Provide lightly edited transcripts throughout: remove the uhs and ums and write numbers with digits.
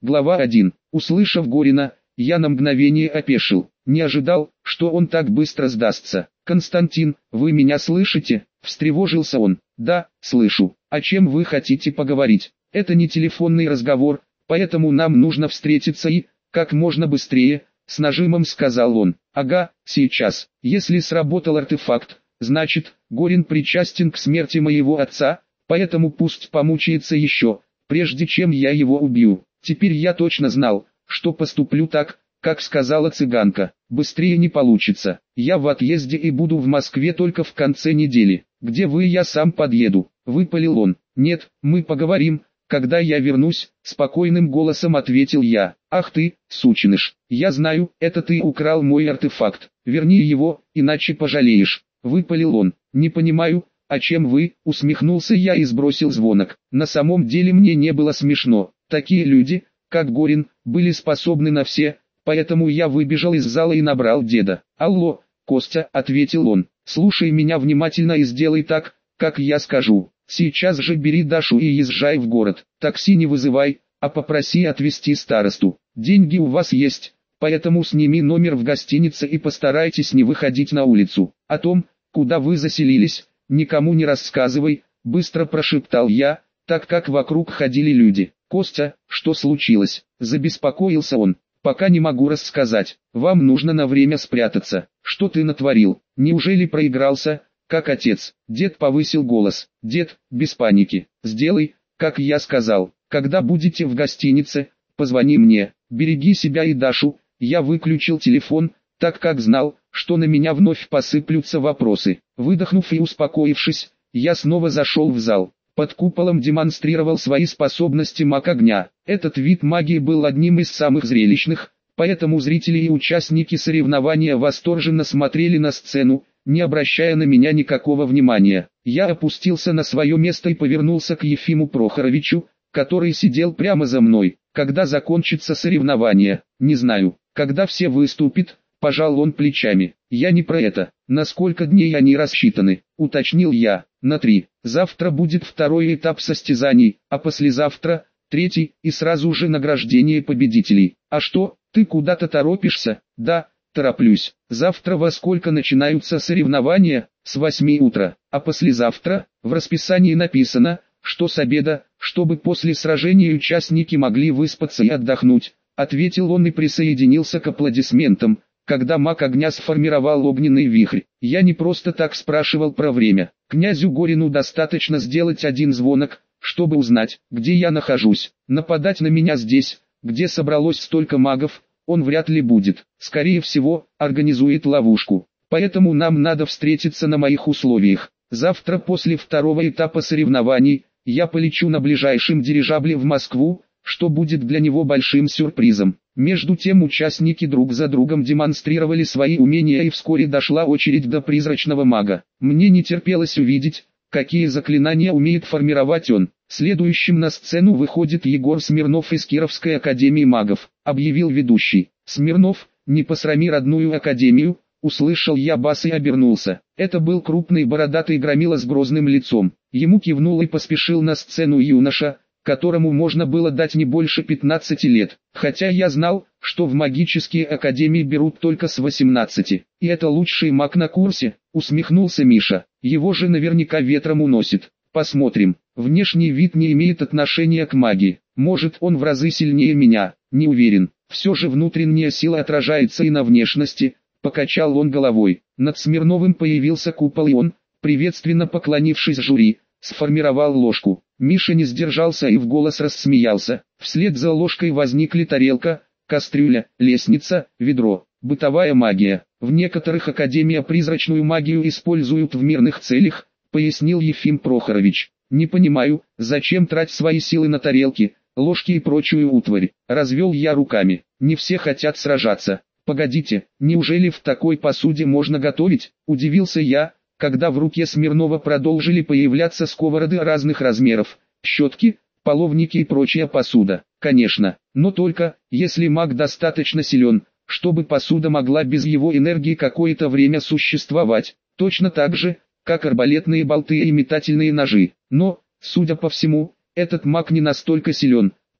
Глава 1. Услышав Горина, я на мгновение опешил. Не ожидал, что он так быстро сдастся. «Константин, вы меня слышите?» – встревожился он. «Да, слышу. О чем вы хотите поговорить? Это не телефонный разговор, поэтому нам нужно встретиться и, как можно быстрее», – с нажимом сказал он. «Ага, сейчас. Если сработал артефакт, значит, Горин причастен к смерти моего отца, поэтому пусть помучается еще, прежде чем я его убью. Теперь я точно знал, что поступлю так, как сказала цыганка. Быстрее не получится. Я в отъезде и буду в Москве только в конце недели. Где вы, я сам подъеду», — выпалил он. «Нет, мы поговорим, когда я вернусь», — спокойным голосом ответил я. «Ах ты, сученыш, я знаю, это ты украл мой артефакт. Верни его, иначе пожалеешь», — выпалил он. «Не понимаю, о чем вы?» — усмехнулся я и сбросил звонок. На самом деле мне не было смешно. Такие люди, как Горин, были способны на все, поэтому я выбежал из зала и набрал деда. «Алло, Костя», — ответил он, — «слушай меня внимательно и сделай так, как я скажу. Сейчас же бери Дашу и езжай в город. Такси не вызывай, а попроси отвезти старосту. Деньги у вас есть, поэтому сними номер в гостинице и постарайтесь не выходить на улицу. О том, куда вы заселились, никому не рассказывай», — быстро прошептал я, так как вокруг ходили люди. «Костя, что случилось?» — забеспокоился он. «Пока не могу рассказать. Вам нужно на время спрятаться. Что ты натворил? Неужели проигрался, как отец?» Дед повысил голос. «Дед, без паники. Сделай, как я сказал. Когда будете в гостинице, позвони мне. Береги себя и Дашу». Я выключил телефон, так как знал, что на меня вновь посыплются вопросы. Выдохнув и успокоившись, я снова зашел в зал. Под куполом демонстрировал свои способности маг огня. Этот вид магии был одним из самых зрелищных, поэтому зрители и участники соревнования восторженно смотрели на сцену, не обращая на меня никакого внимания. Я опустился на свое место и повернулся к Ефиму Прохоровичу, который сидел прямо за мной. «Когда закончится соревнование?» «Не знаю. Когда все выступят?» Пожал он плечами. «Я не про это. На сколько дней они рассчитаны?» Уточнил я. «На 3. Завтра будет второй этап состязаний, а послезавтра – третий, и сразу же награждение победителей. А что, ты куда-то торопишься?» «Да, тороплюсь. Завтра во сколько начинаются соревнования?» «С 8 утра. А послезавтра?» В расписании написано, что с обеда, чтобы после сражения участники могли выспаться и отдохнуть», — ответил он и присоединился к аплодисментам, когда маг огня сформировал огненный вихрь. Я не просто так спрашивал про время. Князю Горину достаточно сделать один звонок, чтобы узнать, где я нахожусь. Нападать на меня здесь, где собралось столько магов, он вряд ли будет. Скорее всего, организует ловушку. Поэтому нам надо встретиться на моих условиях. Завтра после второго этапа соревнований, я полечу на ближайшем дирижабле в Москву, что будет для него большим сюрпризом. Между тем участники друг за другом демонстрировали свои умения, и вскоре дошла очередь до призрачного мага. Мне не терпелось увидеть, какие заклинания умеет формировать он. Следующим на сцену выходит Егор Смирнов из Кировской академии магов, объявил ведущий. «Смирнов, не посрами родную академию», услышал я бас и обернулся. Это был крупный бородатый громила с грозным лицом. Ему кивнул и поспешил на сцену юноша, которому можно было дать не больше 15 лет, хотя я знал, что в магические академии берут только с 18. «И это лучший маг на курсе», усмехнулся Миша. «Его же наверняка ветром уносит. Посмотрим. Внешний вид не имеет отношения к магии. Может, он в разы сильнее меня, не уверен. Все же внутренняя сила отражается и на внешности», покачал он головой. Над Смирновым появился купол, и он, приветственно поклонившись жюри, сформировал ложку. Миша не сдержался и в голос рассмеялся. Вслед за ложкой возникли тарелка, кастрюля, лестница, ведро. Бытовая магия. В некоторых академиях призрачную магию используют в мирных целях, пояснил Ефим Прохорович. «Не понимаю, зачем тратить свои силы на тарелки, ложки и прочую утварь?» Развел я руками. «Не все хотят сражаться». «Погодите, неужели в такой посуде можно готовить?» Удивился я, когда в руке Смирнова продолжили появляться сковороды разных размеров, щетки, половники и прочая посуда. Конечно, но только, если маг достаточно силен, чтобы посуда могла без его энергии какое-то время существовать, точно так же, как арбалетные болты и метательные ножи. Но, судя по всему, этот маг не настолько силен,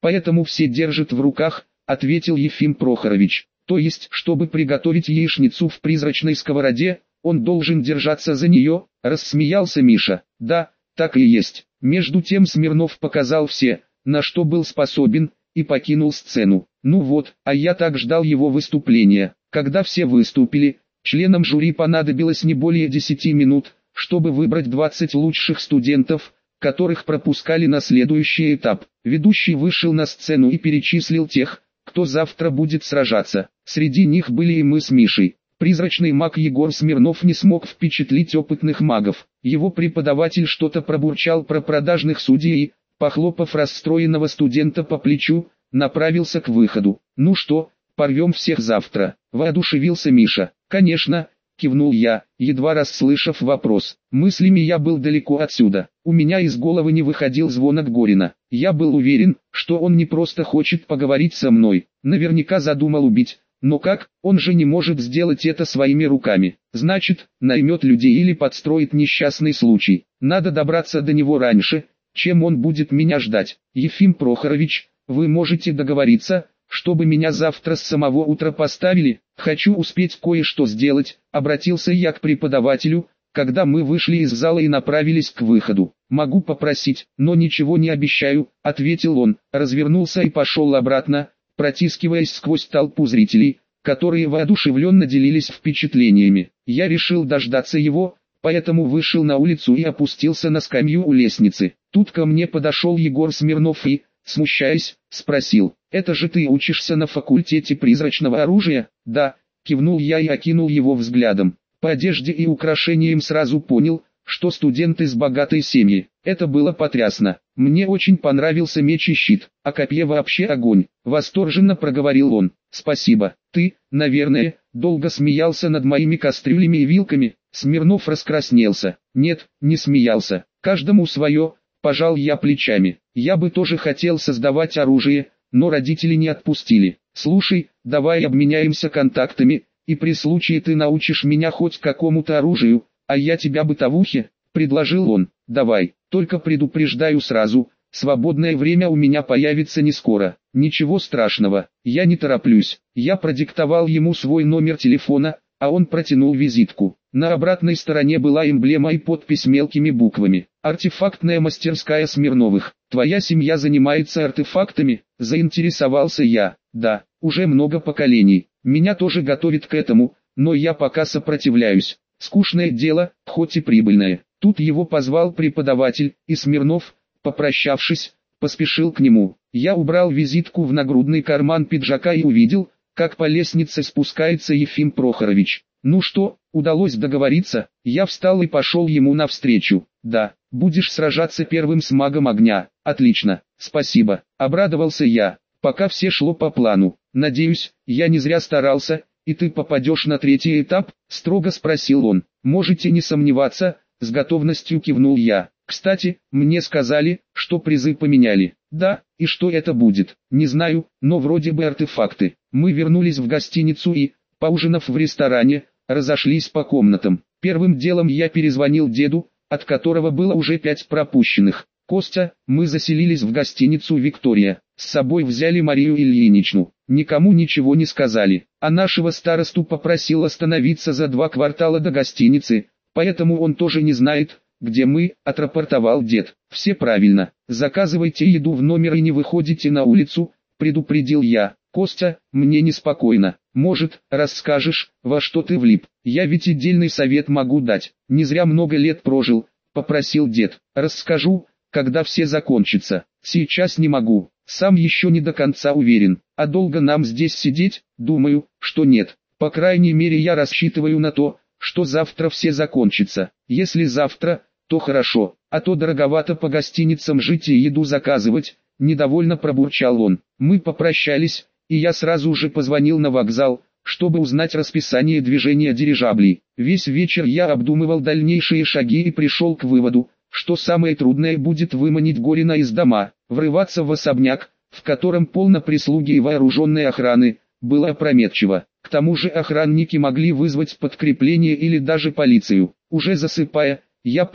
поэтому все держат в руках, ответил Ефим Прохорович. То есть, чтобы приготовить яичницу в призрачной сковороде, он должен держаться за нее, рассмеялся Миша. Да, так и есть. Между тем Смирнов показал все, на что был способен, и покинул сцену. Ну вот, а я так ждал его выступления. Когда все выступили, членам жюри понадобилось не более 10 минут, чтобы выбрать 20 лучших студентов, которых пропускали на следующий этап. Ведущий вышел на сцену и перечислил тех, кто завтра будет сражаться. Среди них были и мы с Мишей. Призрачный маг Егор Смирнов не смог впечатлить опытных магов. Его преподаватель что-то пробурчал про продажных судей и, похлопав расстроенного студента по плечу, направился к выходу. «Ну что, порвем всех завтра?» – воодушевился Миша. «Конечно», – кивнул я, едва расслышав вопрос. Мыслями я был далеко отсюда. У меня из головы не выходил звонок Горина. Я был уверен, что он не просто хочет поговорить со мной, наверняка задумал убить. Но как, он же не может сделать это своими руками. Значит, наймет людей или подстроит несчастный случай. Надо добраться до него раньше, чем он будет меня ждать. Ефим Прохорович, вы можете договориться, чтобы меня завтра с самого утра поставили? Хочу успеть кое-что сделать, обратился я к преподавателю, когда мы вышли из зала и направились к выходу. Могу попросить, но ничего не обещаю, ответил он, развернулся и пошел обратно, протискиваясь сквозь толпу зрителей, которые воодушевленно делились впечатлениями. Я решил дождаться его, поэтому вышел на улицу и опустился на скамью у лестницы. Тут ко мне подошел Егор Смирнов и, смущаясь, спросил: «Это же ты учишься на факультете призрачного оружия?» «Да», кивнул я и окинул его взглядом. По одежде и украшениям сразу понял, что студент из богатой семьи. Это было потрясно. Мне очень понравился меч и щит, а копье вообще огонь. Восторженно проговорил он. «Спасибо. Ты, наверное, долго смеялся над моими кастрюлями и вилками?» Смирнов раскраснелся. «Нет, не смеялся. Каждому свое», пожал я плечами. «Я бы тоже хотел создавать оружие, но родители не отпустили. Слушай, давай обменяемся контактами, и при случае ты научишь меня хоть какому-то оружию, а я тебя бытовухе», предложил он. «Давай, только предупреждаю сразу, свободное время у меня появится не скоро». «Ничего страшного, я не тороплюсь». Я продиктовал ему свой номер телефона, а он протянул визитку. На обратной стороне была эмблема и подпись мелкими буквами. «Артефактная мастерская Смирновых. Твоя семья занимается артефактами?» Заинтересовался я. «Да, уже много поколений. Меня тоже готовят к этому, но я пока сопротивляюсь. Скучное дело, хоть и прибыльное». Тут его позвал преподаватель, и Смирнов, попрощавшись, поспешил к нему. Я убрал визитку в нагрудный карман пиджака и увидел, как по лестнице спускается Ефим Прохорович. «Ну что, удалось договориться?» Я встал и пошел ему навстречу. «Да, будешь сражаться первым с магом огня». «Отлично, спасибо», обрадовался я. Пока все шло по плану. «Надеюсь, я не зря старался, и ты попадешь на третий этап?» Строго спросил он. «Можете не сомневаться», с готовностью кивнул я. «Кстати, мне сказали, что призы поменяли». «Да, и что это будет?» «Не знаю, но вроде бы артефакты». Мы вернулись в гостиницу и, поужинав в ресторане, разошлись по комнатам. Первым делом я перезвонил деду, от которого было уже 5 пропущенных. «Костя, мы заселились в гостиницу «Виктория». С собой взяли Марию Ильиничну. Никому ничего не сказали, а нашего старосту попросил остановиться за 2 квартала до гостиницы, поэтому он тоже не знает, где мы», отрапортовал дед. «Все правильно. Заказывайте еду в номер и не выходите на улицу», предупредил я. «Костя, мне неспокойно. Может, расскажешь, во что ты влип? Я ведь отдельный совет могу дать. Не зря много лет прожил», попросил дед. «Расскажу, когда все закончится. Сейчас не могу. Сам еще не до конца уверен. А долго нам здесь сидеть? Думаю, что нет. По крайней мере я рассчитываю на то, что завтра все закончится. Если завтра, то хорошо, а то дороговато по гостиницам жить и еду заказывать», недовольно пробурчал он. Мы попрощались, и я сразу же позвонил на вокзал, чтобы узнать расписание движения дирижаблей. Весь вечер я обдумывал дальнейшие шаги и пришел к выводу, что самое трудное будет выманить Горина из дома. Врываться в особняк, в котором полно прислуги и вооруженной охраны, было опрометчиво. К тому же охранники могли вызвать подкрепление или даже полицию. Уже засыпая, я понял,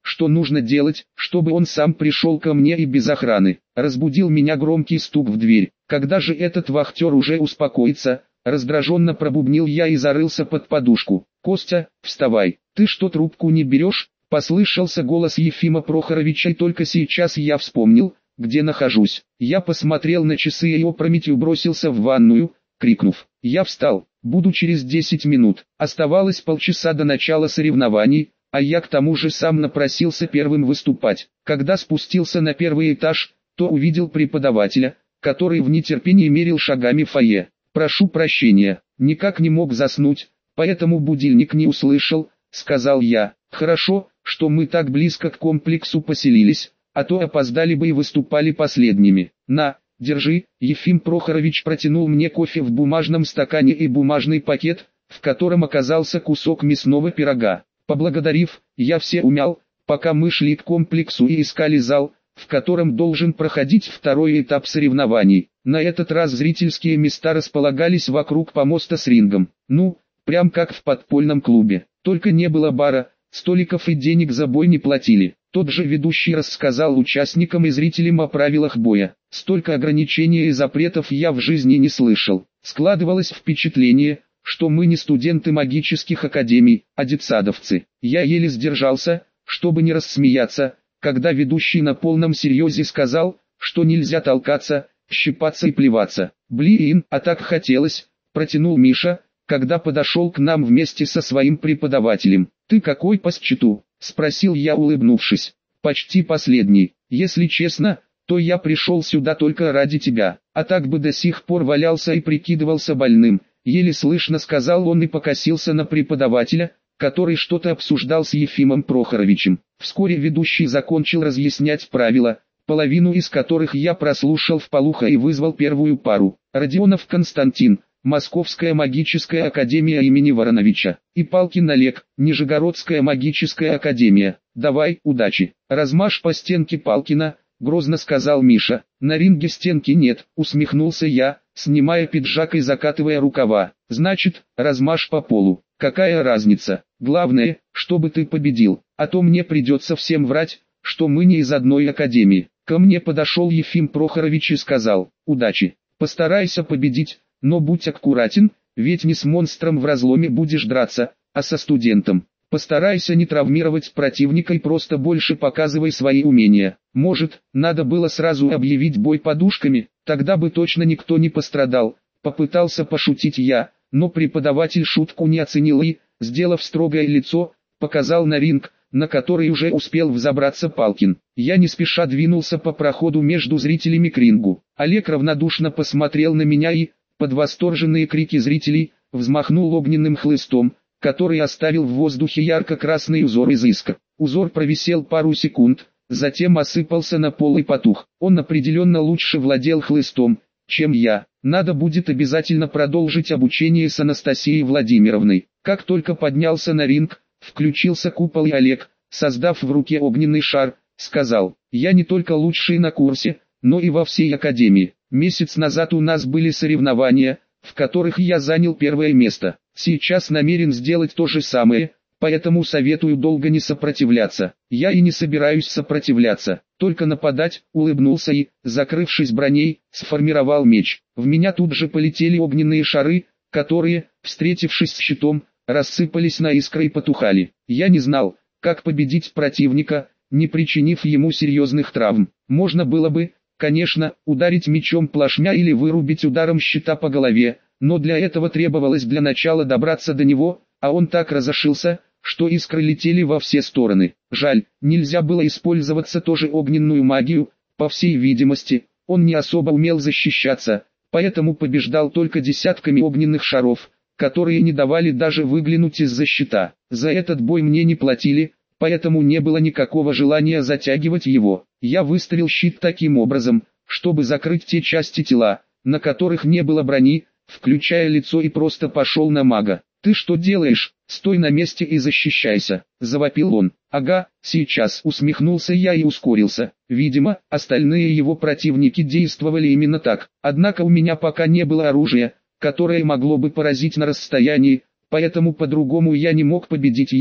что нужно делать, чтобы он сам пришел ко мне и без охраны. Разбудил меня громкий стук в дверь. Когда же этот вахтер уже успокоится, раздраженно пробубнил я и зарылся под подушку. «Костя, вставай, ты что трубку не берешь?» Послышался голос Ефима Прохоровича, и только сейчас я вспомнил, где нахожусь. Я посмотрел на часы и опрометью бросился в ванную, крикнув: «Я встал, буду через 10 минут». Оставалось полчаса до начала соревнований, а я к тому же сам напросился первым выступать. Когда спустился на первый этаж, то увидел преподавателя, который в нетерпении мерил шагами фойе. «Прошу прощения, никак не мог заснуть, поэтому будильник не услышал», — сказал я. «Хорошо, что мы так близко к комплексу поселились, а то опоздали бы и выступали последними. На, держи». Ефим Прохорович протянул мне кофе в бумажном стакане и бумажный пакет, в котором оказался кусок мясного пирога. Поблагодарив, я все умял, пока мы шли к комплексу и искали зал, в котором должен проходить второй этап соревнований. На этот раз зрительские места располагались вокруг помоста с рингом. Ну, прям как в подпольном клубе. Только не было бара, столиков и денег за бой не платили. Тот же ведущий рассказал участникам и зрителям о правилах боя. Столько ограничений и запретов я в жизни не слышал. Складывалось впечатление, что мы не студенты магических академий, а детсадовцы. Я еле сдержался, чтобы не рассмеяться, когда ведущий на полном серьезе сказал, что нельзя толкаться, щипаться и плеваться. «Блин, а так хотелось», — протянул Миша, когда подошел к нам вместе со своим преподавателем. «Ты какой по счету?» — спросил я, улыбнувшись. «Почти последний. Если честно, то я пришел сюда только ради тебя, а так бы до сих пор валялся и прикидывался больным», — еле слышно сказал он и покосился на преподавателя, который что-то обсуждал с Ефимом Прохоровичем. Вскоре ведущий закончил разъяснять правила, половину из которых я прослушал вполуха и вызвал первую пару. Родионов Константин, Московская магическая академия имени Вороновича, и Палкин Олег, Нижегородская магическая академия. «Давай, удачи». «Размажь по стенке Палкина», — грозно сказал Миша. «На ринге стенки нет», — усмехнулся я, снимая пиджак и закатывая рукава. «Значит, размажь по полу. Какая разница? Главное, чтобы ты победил, а то мне придется всем врать, что мы не из одной академии». Ко мне подошел Ефим Прохорович и сказал: «Удачи. Постарайся победить, но будь аккуратен, ведь не с монстром в разломе будешь драться, а со студентом. Постарайся не травмировать противника и просто больше показывай свои умения. Может, надо было сразу объявить бой подушками, тогда бы точно никто не пострадал». Попытался пошутить я, но преподаватель шутку не оценил и, сделав строгое лицо, показал на ринг, на который уже успел взобраться Палкин. Я не спеша двинулся по проходу между зрителями к рингу. Олег равнодушно посмотрел на меня и, под восторженные крики зрителей, взмахнул огненным хлыстом, который оставил в воздухе ярко-красный узор из искр. Узор провисел пару секунд, затем осыпался на пол и потух. Он определенно лучше владел хлыстом, чем я. Надо будет обязательно продолжить обучение с Анастасией Владимировной. Как только поднялся на ринг, включился купол, и Олег, создав в руке огненный шар, сказал: «Я не только лучший на курсе, но и во всей академии. Месяц назад у нас были соревнования, в которых я занял первое место. Сейчас намерен сделать то же самое, поэтому советую долго не сопротивляться». «Я и не собираюсь сопротивляться, только нападать», — улыбнулся и, закрывшись броней, сформировал меч. В меня тут же полетели огненные шары, которые, встретившись с щитом, рассыпались на искры и потухали. Я не знал, как победить противника, не причинив ему серьезных травм. Можно было бы, конечно, ударить мечом плашмя или вырубить ударом щита по голове, но для этого требовалось для начала добраться до него, а он так разошился, что искры летели во все стороны. Жаль, нельзя было использоваться тоже огненную магию, по всей видимости, он не особо умел защищаться, поэтому побеждал только десятками огненных шаров, которые не давали даже выглянуть из-за щита. За этот бой мне не платили, поэтому не было никакого желания затягивать его. Я выставил щит таким образом, чтобы закрыть те части тела, на которых не было брони, включая лицо, и просто пошел на мага. «Ты что делаешь? Стой на месте и защищайся!» — завопил он. «Ага, сейчас», — усмехнулся я и ускорился. Видимо, остальные его противники действовали именно так. Однако у меня пока не было оружия, которое могло бы поразить на расстоянии, поэтому по-другому я не мог победить его.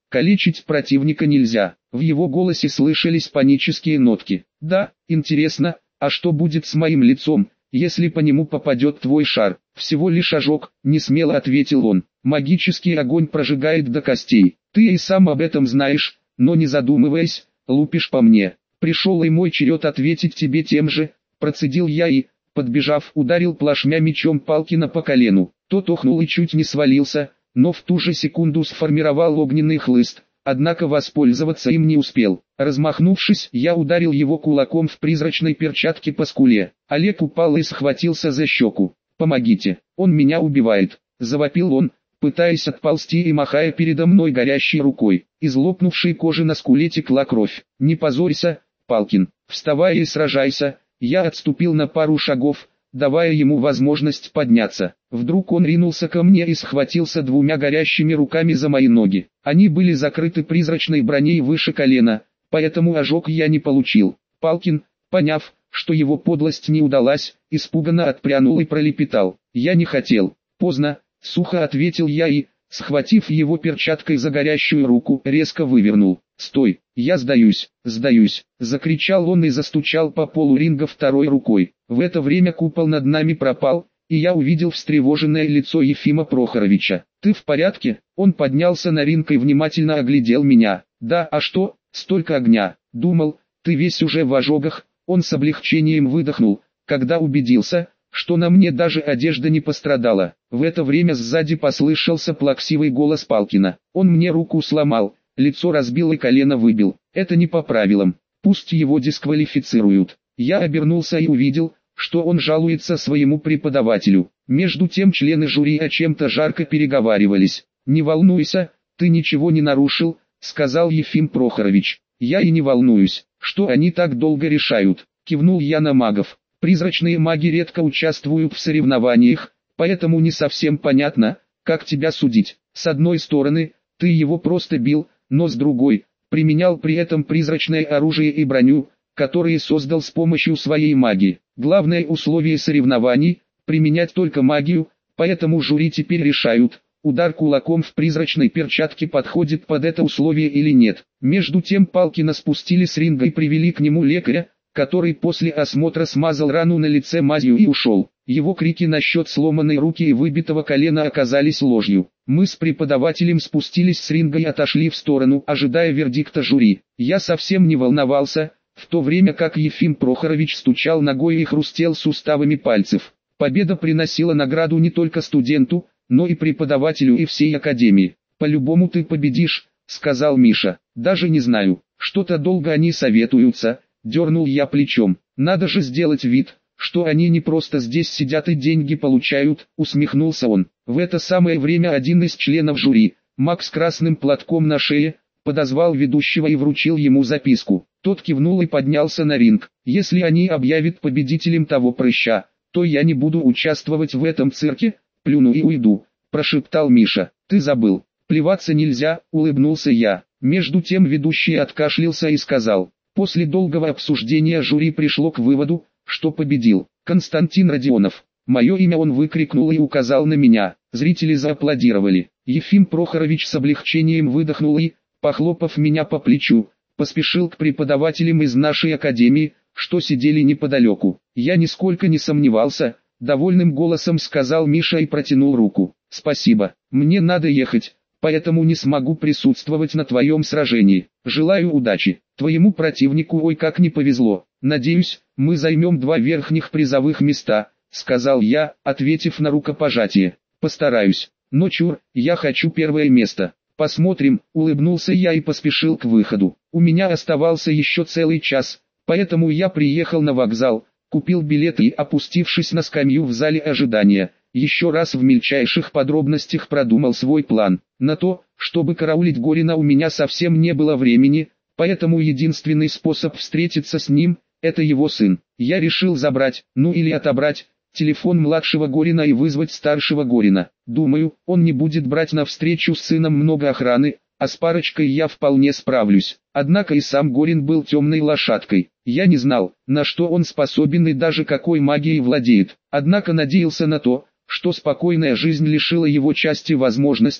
Калечить противника нельзя. В его голосе слышались панические нотки. Да, интересно, а что будет с моим лицом, если по нему попадет твой шар? Всего лишь ожог, несмело ответил он. Магический огонь прожигает до костей. Ты и сам об этом знаешь, но не задумываясь, лупишь по мне. Пришел и мой черед ответить тебе тем же, процедил я и, подбежав, ударил плашмя мечом Палкина по колену. Тот охнул и чуть не свалился, но в ту же секунду сформировал огненный хлыст, однако воспользоваться им не успел. Размахнувшись, я ударил его кулаком в призрачной перчатке по скуле. Олег упал и схватился за щеку. «Помогите, он меня убивает!» — завопил он, пытаясь отползти и махая передо мной горящей рукой. Из лопнувшей кожи на скуле текла кровь. «Не позорься, Палкин, вставай и сражайся!» Я отступил на пару шагов, давая ему возможность подняться. Вдруг он ринулся ко мне и схватился двумя горящими руками за мои ноги. Они были закрыты призрачной броней выше колена, поэтому ожог я не получил. Палкин, поняв, что его подлость не удалась, испуганно отпрянул и пролепетал: «Я не хотел». «Поздно», — сухо ответил я и, схватив его перчаткой за горящую руку, резко вывернул. «Стой, я сдаюсь, сдаюсь!» — закричал он и застучал по полу ринга второй рукой. В это время купол над нами пропал, и я увидел встревоженное лицо Ефима Прохоровича. «Ты в порядке?» Он поднялся на ринг и внимательно оглядел меня. «Да, а что? Столько огня! Думал, ты весь уже в ожогах». Он с облегчением выдохнул, когда убедился, что на мне даже одежда не пострадала. В это время сзади послышался плаксивый голос Палкина. «Он мне руку сломал, лицо разбил и колено выбил. Это не по правилам. Пусть его дисквалифицируют». Я обернулся и увидел, что он жалуется своему преподавателю. Между тем члены жюри о чем-то жарко переговаривались. «Не волнуйся, ты ничего не нарушил», — сказал Ефим Прохорович. «Я и не волнуюсь, что они так долго решают», — кивнул я на магов. «Призрачные маги редко участвуют в соревнованиях, поэтому не совсем понятно, как тебя судить. С одной стороны, ты его просто бил, но с другой, применял при этом призрачное оружие и броню, которые создал с помощью своей магии. Главное условие соревнований – применять только магию, поэтому жюри теперь решают, удар кулаком в призрачной перчатке подходит под это условие или нет». Между тем Палкина спустили с ринга и привели к нему лекаря, который после осмотра смазал рану на лице мазью и ушел. Его крики насчет сломанной руки и выбитого колена оказались ложью. Мы с преподавателем спустились с ринга и отошли в сторону, ожидая вердикта жюри. Я совсем не волновался, в то время как Ефим Прохорович стучал ногой и хрустел суставами пальцев. Победа приносила награду не только студенту, но и преподавателю и всей академии. «По-любому ты победишь», — сказал Миша. «Даже не знаю, что-то долго они советуются». Дернул я плечом. «Надо же сделать вид, что они не просто здесь сидят и деньги получают», усмехнулся он. В это самое время один из членов жюри, маг с красным платком на шее, подозвал ведущего и вручил ему записку. Тот кивнул и поднялся на ринг. «Если они объявят победителем того прыща, то я не буду участвовать в этом цирке, плюну и уйду», прошептал Миша. «Ты забыл, плеваться нельзя», улыбнулся я. Между тем ведущий откашлялся и сказал: «После долгого обсуждения жюри пришло к выводу, что победил Константин Родионов». Мое имя он выкрикнул и указал на меня. Зрители зааплодировали. Ефим Прохорович с облегчением выдохнул и, похлопав меня по плечу, поспешил к преподавателям из нашей академии, что сидели неподалеку. Я нисколько не сомневался, довольным голосом сказал Миша и протянул руку. «Спасибо, мне надо ехать, поэтому не смогу присутствовать на твоем сражении. Желаю удачи. Твоему противнику ой как не повезло. Надеюсь, мы займем 2 верхних призовых места», сказал я, ответив на рукопожатие. «Постараюсь. Но чур, я хочу 1 место». «Посмотрим», улыбнулся я и поспешил к выходу. У меня оставался еще целый час, поэтому я приехал на вокзал, купил билет и, опустившись на скамью в зале ожидания, еще раз в мельчайших подробностях продумал свой план. На то, чтобы караулить Горина, у меня совсем не было времени, поэтому единственный способ встретиться с ним – это его сын. Я решил забрать, ну или отобрать, телефон младшего Горина и вызвать старшего Горина. Думаю, он не будет брать на встречу с сыном много охраны, а с парочкой я вполне справлюсь. Однако и сам Горин был темной лошадкой. Я не знал, на что он способен и даже какой магией владеет. Однако надеялся на то, что спокойная жизнь лишила его части возможностей,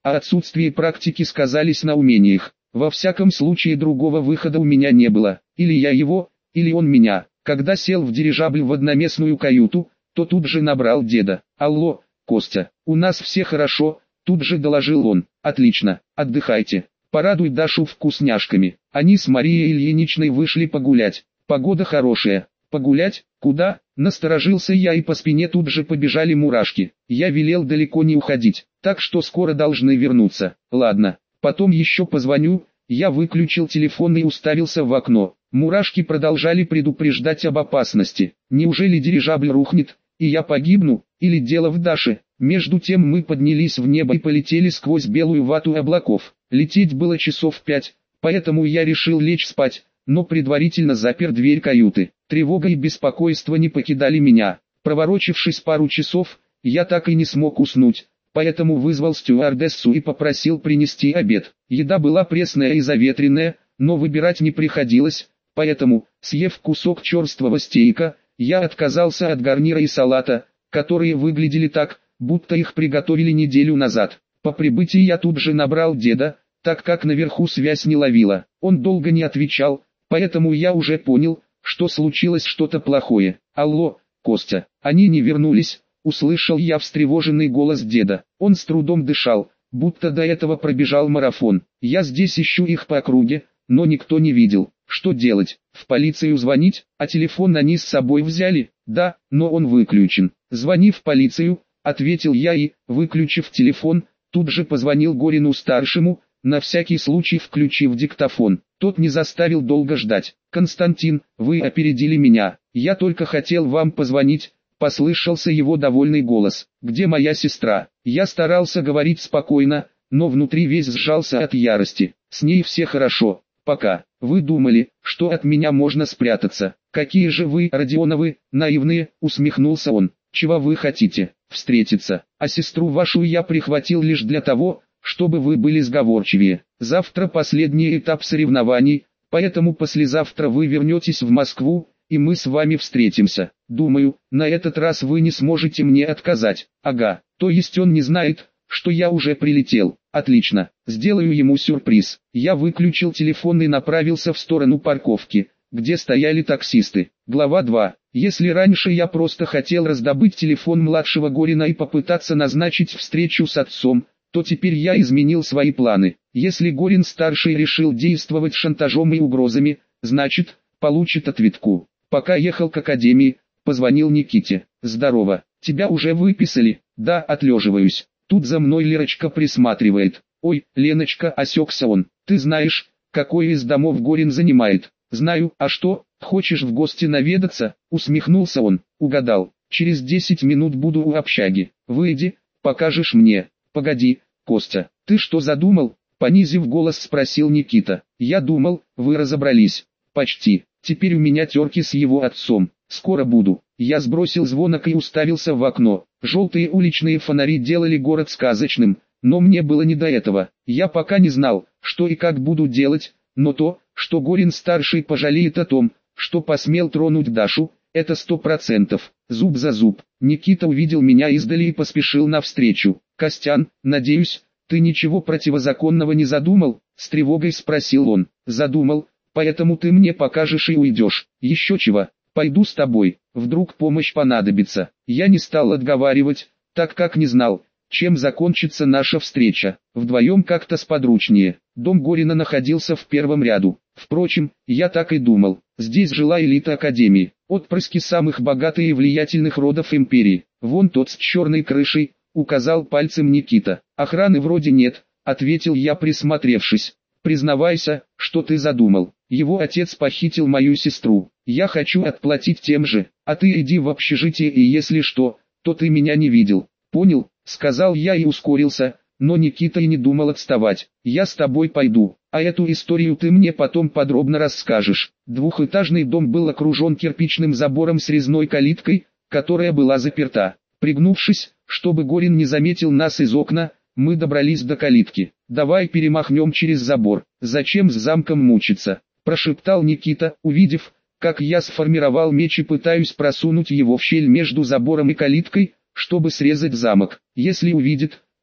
а отсутствие практики сказались на умениях. Во всяком случае другого выхода у меня не было, или я его, или он меня. Когда сел в дирижабль в одноместную каюту, то тут же набрал деда. «Алло, Костя, у нас все хорошо», тут же доложил он. «Отлично, отдыхайте. Порадуй Дашу вкусняшками». Они с Марией Ильиничной вышли погулять. Погода хорошая. «Погулять? Куда?» Насторожился я, и по спине тут же побежали мурашки. Я велел далеко не уходить, так что скоро должны вернуться. Ладно, потом еще позвоню. Я выключил телефон и уставился в окно. Мурашки продолжали предупреждать об опасности. Неужели дирижабль рухнет, и я погибну, или дело в Даше? Между тем мы поднялись в небо и полетели сквозь белую вату облаков. Лететь было часов 5, поэтому я решил лечь спать, но предварительно запер дверь каюты. Тревога и беспокойство не покидали меня. Проворочившись пару часов, я так и не смог уснуть, поэтому вызвал стюардессу и попросил принести обед. Еда была пресная и заветренная, но выбирать не приходилось, поэтому, съев кусок черствого стейка, я отказался от гарнира и салата, которые выглядели так, будто их приготовили неделю назад. По прибытии я тут же набрал деда, так как наверху связь не ловила. Он долго не отвечал, поэтому я уже понял, что случилось что-то плохое. «Алло, Костя, они не вернулись», — услышал я встревоженный голос деда. Он с трудом дышал, будто до этого пробежал марафон. «Я здесь ищу их по округе, но никто не видел. Что делать? В полицию звонить? А телефон они с собой взяли?» «Да, но он выключен». «Звони в полицию», — ответил я и, выключив телефон, тут же позвонил Горину-старшему, на всякий случай включив диктофон. Тот не заставил долго ждать. «Константин, вы опередили меня. Я только хотел вам позвонить», — послышался его довольный голос. «Где моя сестра?» Я старался говорить спокойно, но внутри весь сжался от ярости. «С ней все хорошо. Пока. Вы думали, что от меня можно спрятаться? Какие же вы, Родионовы, наивные», — усмехнулся он. «Чего вы хотите? Встретиться? А сестру вашу я прихватил лишь для того, чтобы вы были сговорчивее. Завтра последний этап соревнований, поэтому послезавтра вы вернетесь в Москву, и мы с вами встретимся. Думаю, на этот раз вы не сможете мне отказать». «Ага, то есть он не знает, что я уже прилетел. Отлично, сделаю ему сюрприз». Я выключил телефон и направился в сторону парковки, где стояли таксисты. Глава 2. Если раньше я просто хотел раздобыть телефон младшего Горина и попытаться назначить встречу с отцом, то теперь я изменил свои планы. Если Горин-старший решил действовать шантажом и угрозами, значит, получит ответку. Пока ехал к академии, позвонил Никите. «Здорово, тебя уже выписали?» «Да, отлеживаюсь. Тут за мной Лерочка присматривает». «Ой, Леночка», — осекся он. «Ты знаешь, какой из домов Горин занимает?» «Знаю, а что, хочешь в гости наведаться?» — усмехнулся он. «Угадал. Через 10 минут буду у общаги. Выйди, покажешь мне». «Погоди, Костя, ты что задумал?» — понизив голос спросил Никита. «Я думал, вы разобрались». «Почти. Теперь у меня терки с его отцом. Скоро буду». Я сбросил звонок и уставился в окно. Желтые уличные фонари делали город сказочным, но мне было не до этого. Я пока не знал, что и как буду делать, но то, что Горин-старший пожалеет о том, что посмел тронуть Дашу, это 100%. Зуб за зуб. Никита увидел меня издали и поспешил навстречу. «Костян, надеюсь, ты ничего противозаконного не задумал?» — с тревогой спросил он. «Задумал, поэтому ты мне покажешь и уйдешь». «Еще чего? Пойду с тобой, вдруг помощь понадобится». Я не стал отговаривать, так как не знал, чем закончится наша встреча. Вдвоем как-то сподручнее. Дом Горина находился в первом ряду. Впрочем, я так и думал. Здесь жила элита академии, отпрыски самых богатых и влиятельных родов империи. «Вон тот с черной крышей», — указал пальцем Никита. «Охраны вроде нет», — ответил я, присмотревшись. «Признавайся, что ты задумал?» «Его отец похитил мою сестру. Я хочу отплатить тем же, а ты иди в общежитие, и если что, то ты меня не видел». «Понял», — сказал я и ускорился, но Никита и не думал отставать. «Я с тобой пойду, а эту историю ты мне потом подробно расскажешь». Двухэтажный дом был окружен кирпичным забором с резной калиткой, которая была заперта. Пригнувшись, чтобы Горин не заметил нас из окна, мы добрались до калитки. «Давай перемахнем через забор, зачем с замком мучиться?» — прошептал Никита, увидев, как я сформировал меч и пытаюсь просунуть его в щель между забором и калиткой, чтобы срезать замок. «Если увидит,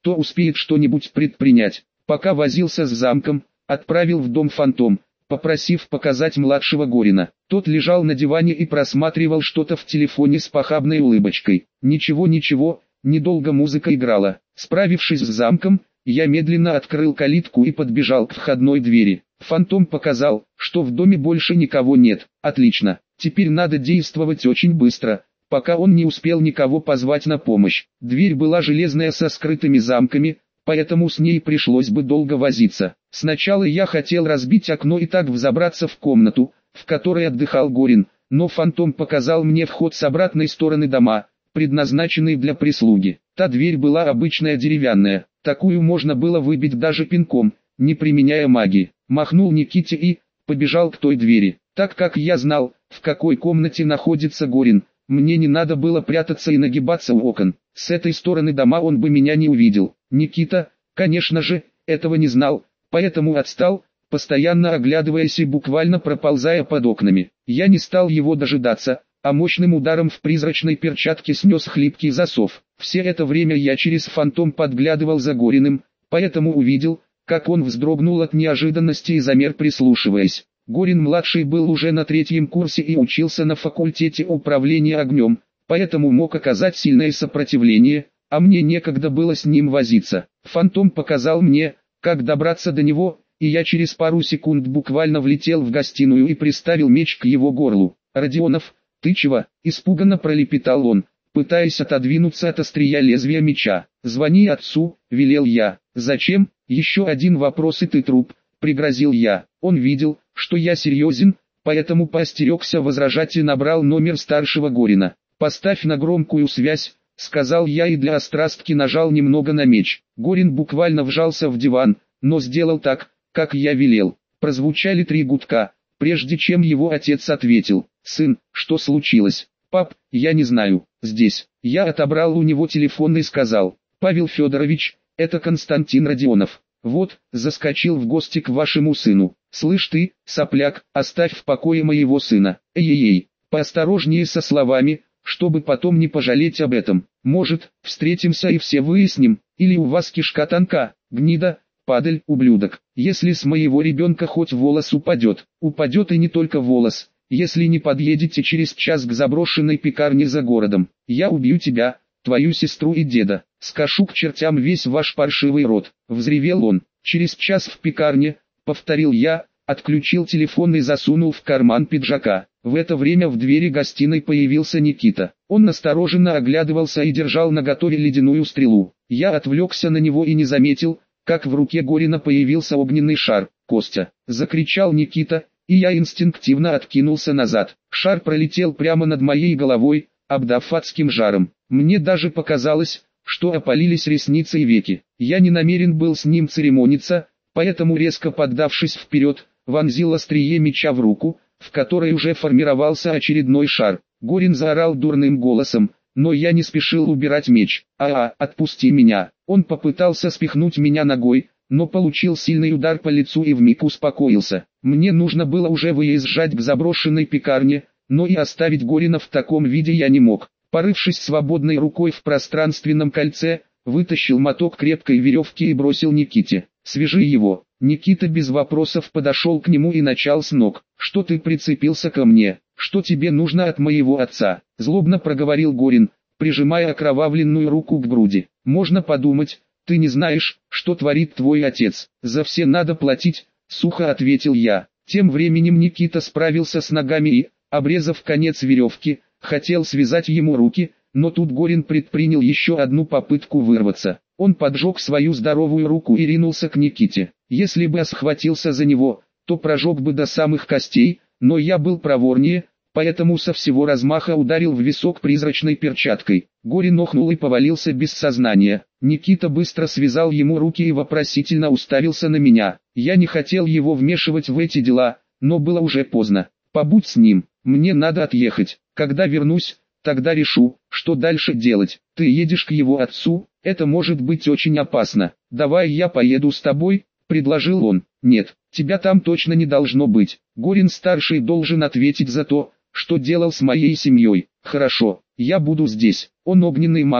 то успеет что-нибудь предпринять. Пока возился с замком, отправил в дом фантом, попросив показать младшего Горина. Тот лежал на диване и просматривал что-то в телефоне с похабной улыбочкой. Ничего, недолго музыка играла. Справившись с замком, я медленно открыл калитку и подбежал к входной двери. Фантом показал, что в доме больше никого нет. Отлично, теперь надо действовать очень быстро, пока он не успел никого позвать на помощь. Дверь была железная со скрытыми замками, поэтому с ней пришлось бы долго возиться. Сначала я хотел разбить окно и так взобраться в комнату, в которой отдыхал Горин, но фантом показал мне вход с обратной стороны дома, предназначенный для прислуги. Та дверь была обычная деревянная, такую можно было выбить даже пинком, не применяя магии. Махнул Никите и побежал к той двери. Так как я знал, в какой комнате находится Горин, мне не надо было прятаться и нагибаться у окон. С этой стороны дома он бы меня не увидел. Никита, конечно же, этого не знал, поэтому отстал, постоянно оглядываясь и буквально проползая под окнами. Я не стал его дожидаться, а мощным ударом в призрачной перчатке снес хлипкий засов. Все это время я через фантом подглядывал за Гориным, поэтому увидел, как он вздрогнул от неожиданности и замер, прислушиваясь. Горин-младший был уже на 3-м курсе и учился на факультете управления огнем, поэтому мог оказать сильное сопротивление, а мне некогда было с ним возиться. Фантом показал мне, как добраться до него, и я через пару секунд буквально влетел в гостиную и приставил меч к его горлу. «Родионов, ты чего?» – испуганно пролепетал он, пытаясь отодвинуться от острия лезвия меча. «Звони отцу», – велел я. «Зачем? Еще один вопрос и ты труп», – пригрозил я. Он видел, что я серьезен, поэтому поостерегся возражать и набрал номер старшего Горина. «Поставь на громкую связь», — сказал я и для острастки нажал немного на меч. Горин буквально вжался в диван, но сделал так, как я велел. Прозвучали 3 гудка, прежде чем его отец ответил. «Сын, что случилось?» «Пап, я не знаю, здесь». Я отобрал у него телефон и сказал: «Павел Федорович, это Константин Родионов. Вот, заскочил в гости к вашему сыну. Слышь ты, сопляк, оставь в покое моего сына. Эй-эй-эй, поосторожнее со словами, чтобы потом не пожалеть об этом. Может, встретимся и все выясним, или у вас кишка тонка, гнида, падаль, ублюдок. Если с моего ребенка хоть волос упадет и не только волос, если не подъедете через час к заброшенной пекарне за городом, я убью тебя, твою сестру и деда. Скошу к чертям весь ваш паршивый род», — взревел он. «Через час в пекарне», — повторил я, отключил телефон и засунул в карман пиджака. В это время в двери гостиной появился Никита. Он настороженно оглядывался и держал наготове ледяную стрелу. Я отвлекся на него и не заметил, как в руке Горина появился огненный шар. «Костя!» — закричал Никита, и я инстинктивно откинулся назад. Шар пролетел прямо над моей головой, обдав адским жаром. Мне даже показалось, что опалились ресницы и веки. Я не намерен был с ним церемониться, поэтому резко поддавшись вперед, вонзил острие меча в руку, в которой уже формировался очередной шар. Горин заорал дурным голосом, но я не спешил убирать меч. Отпусти меня!» Он попытался спихнуть меня ногой, но получил сильный удар по лицу и вмиг успокоился. Мне нужно было уже выезжать к заброшенной пекарне, но и оставить Горина в таком виде я не мог. Порывшись свободной рукой в пространственном кольце, вытащил моток крепкой веревки и бросил Никите. «Свяжи его». Никита без вопросов подошел к нему и начал с ног. «Что ты прицепился ко мне? Что тебе нужно от моего отца?» Злобно проговорил Горин, прижимая окровавленную руку к груди. «Можно подумать, ты не знаешь, что творит твой отец. За все надо платить», — сухо ответил я. Тем временем Никита справился с ногами и, обрезав конец веревки, хотел связать ему руки, но тут Горин предпринял еще одну попытку вырваться. Он поджег свою здоровую руку и ринулся к Никите. Если бы я схватился за него, то прожег бы до самых костей, но я был проворнее, поэтому со всего размаха ударил в висок призрачной перчаткой. Горин охнул и повалился без сознания. Никита быстро связал ему руки и вопросительно уставился на меня. Я не хотел его вмешивать в эти дела, но было уже поздно. «Побудь с ним, мне надо отъехать. Когда вернусь, тогда решу, что дальше делать. Ты едешь к его отцу, это может быть очень опасно. Давай я поеду с тобой», — предложил он. «Нет, тебя там точно не должно быть. Горин-старший должен ответить за то, что делал с моей семьей». «Хорошо, я буду здесь». Он огненный маг,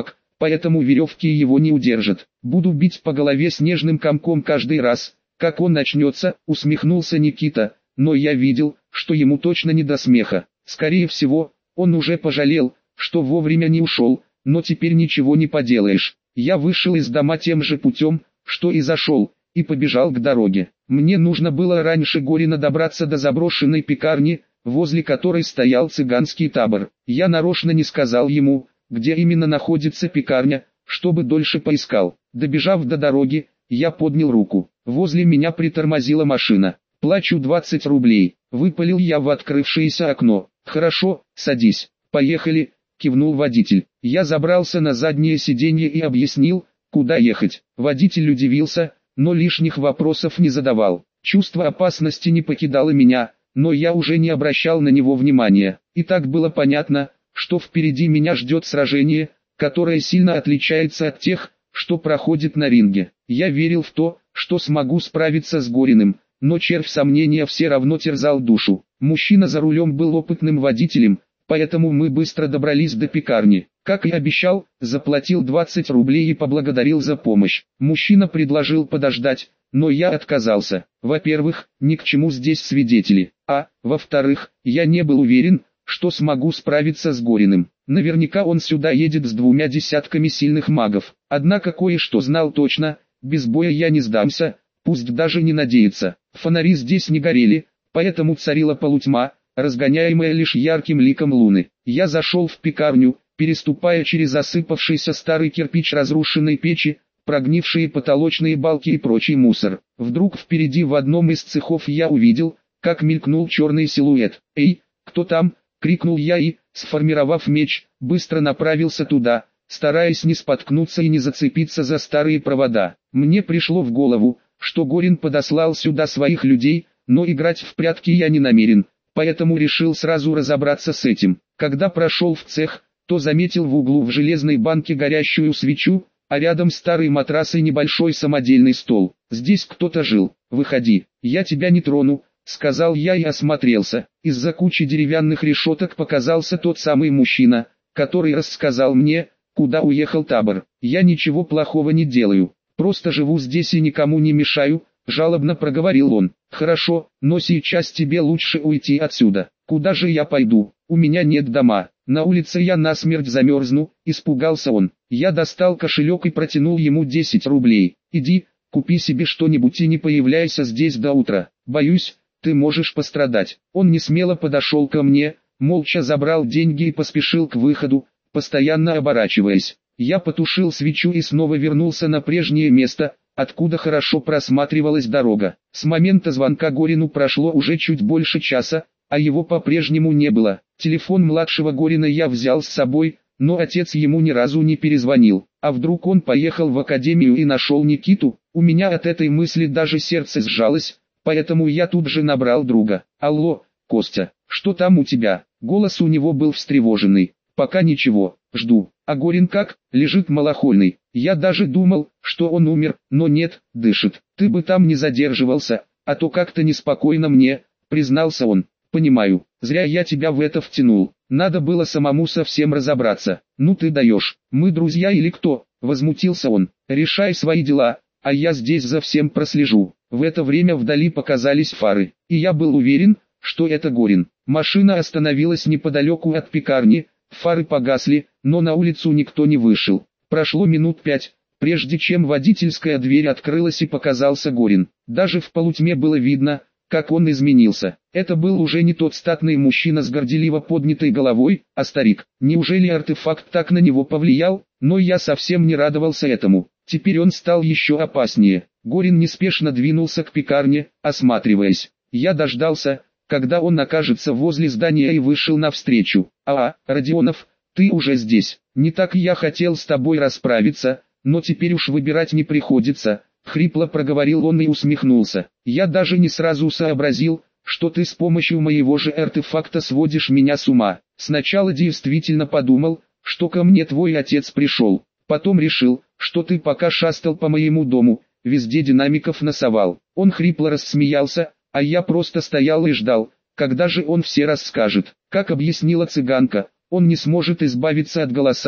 поэтому веревки его не удержат. Буду бить по голове снежным комком каждый раз, как он начнется, усмехнулся Никита, но я видел, что ему точно не до смеха. Скорее всего, он уже пожалел, что вовремя не ушел, но теперь ничего не поделаешь. Я вышел из дома тем же путем, что и зашел, и побежал к дороге. Мне нужно было раньше Горина добраться до заброшенной пекарни, возле которой стоял цыганский табор. Я нарочно не сказал ему, где именно находится пекарня, чтобы дольше поискал. Добежав до дороги, я поднял руку. Возле меня притормозила машина. «Плачу 20 рублей», — выпалил я в открывшееся окно. «Хорошо, садись, поехали», — кивнул водитель. Я забрался на заднее сиденье и объяснил, куда ехать. Водитель удивился, но лишних вопросов не задавал. Чувство опасности не покидало меня, но я уже не обращал на него внимания. И так было понятно, что впереди меня ждет сражение, которое сильно отличается от тех, что проходит на ринге. Я верил в то, что смогу справиться с Гориным, но червь сомнения все равно терзал душу. Мужчина за рулем был опытным водителем, поэтому мы быстро добрались до пекарни. Как и обещал, заплатил 20 рублей и поблагодарил за помощь. Мужчина предложил подождать, но я отказался. Во-первых, ни к чему здесь свидетели, а, во-вторых, я не был уверен, что смогу справиться с Гориным. Наверняка он сюда едет с 2 десятками сильных магов. Однако кое-что знал точно, без боя я не сдамся, пусть даже не надеется. Фонари здесь не горели, поэтому царила полутьма, разгоняемая лишь ярким ликом луны. Я зашел в пекарню, переступая через осыпавшийся старый кирпич разрушенной печи, прогнившие потолочные балки и прочий мусор. Вдруг впереди в одном из цехов я увидел, как мелькнул черный силуэт. «Эй, кто там?» — крикнул я и, сформировав меч, быстро направился туда, стараясь не споткнуться и не зацепиться за старые провода. Мне пришло в голову, что Горин подослал сюда своих людей, но играть в прятки я не намерен, поэтому решил сразу разобраться с этим. Когда прошел в цех, то заметил в углу в железной банке горящую свечу, а рядом старый матрас и небольшой самодельный стол. «Здесь кто-то жил, выходи, я тебя не трону», — сказал я и осмотрелся. Из-за кучи деревянных решеток показался тот самый мужчина, который рассказал мне, куда уехал табор. «Я ничего плохого не делаю, просто живу здесь и никому не мешаю», — жалобно проговорил он. «Хорошо, но сейчас тебе лучше уйти отсюда». «Куда же я пойду? У меня нет дома. На улице я насмерть замерзну», — испугался он. Я достал кошелек и протянул ему 10 рублей. «Иди, купи себе что-нибудь и не появляйся здесь до утра. Боюсь, ты можешь пострадать». Он несмело подошел ко мне, молча забрал деньги и поспешил к выходу, постоянно оборачиваясь. Я потушил свечу и снова вернулся на прежнее место, откуда хорошо просматривалась дорога. С момента звонка Горину прошло уже чуть больше часа, а его по-прежнему не было. Телефон младшего Горина я взял с собой, но отец ему ни разу не перезвонил. А вдруг он поехал в академию и нашел Никиту? У меня от этой мысли даже сердце сжалось, поэтому я тут же набрал друга. «Алло, Костя, что там у тебя?» Голос у него был встревоженный. «Пока ничего, жду». «А Горин как?» «Лежит малохольный. Я даже думал, что он умер, но нет, дышит. Ты бы там не задерживался, а то как-то неспокойно мне», — признался он. «Понимаю, зря я тебя в это втянул. Надо было самому совсем разобраться». «Ну ты даешь, мы друзья или кто?» — возмутился он. «Решай свои дела, а я здесь за всем прослежу». В это время вдали показались фары, и я был уверен, что это Горин. Машина остановилась неподалеку от пекарни, фары погасли, но на улицу никто не вышел. Прошло минут 5, прежде чем водительская дверь открылась и показался Горин. Даже в полутьме было видно, как он изменился. Это был уже не тот статный мужчина с горделиво поднятой головой, а старик. Неужели артефакт так на него повлиял? Но я совсем не радовался этому. Теперь он стал еще опаснее. Горин неспешно двинулся к пекарне, осматриваясь. Я дождался, когда он окажется возле здания, и вышел навстречу. Родионов, ты уже здесь. Не так я хотел с тобой расправиться, но теперь уж выбирать не приходится», — хрипло проговорил он и усмехнулся. «Я даже не сразу сообразил, что ты с помощью моего же артефакта сводишь меня с ума. Сначала действительно подумал, что ко мне твой отец пришел. Потом решил, что ты пока шастал по моему дому, везде динамиков насовал». Он хрипло рассмеялся, а я просто стоял и ждал, когда же он все расскажет. Как объяснила цыганка, он не сможет избавиться от голоса,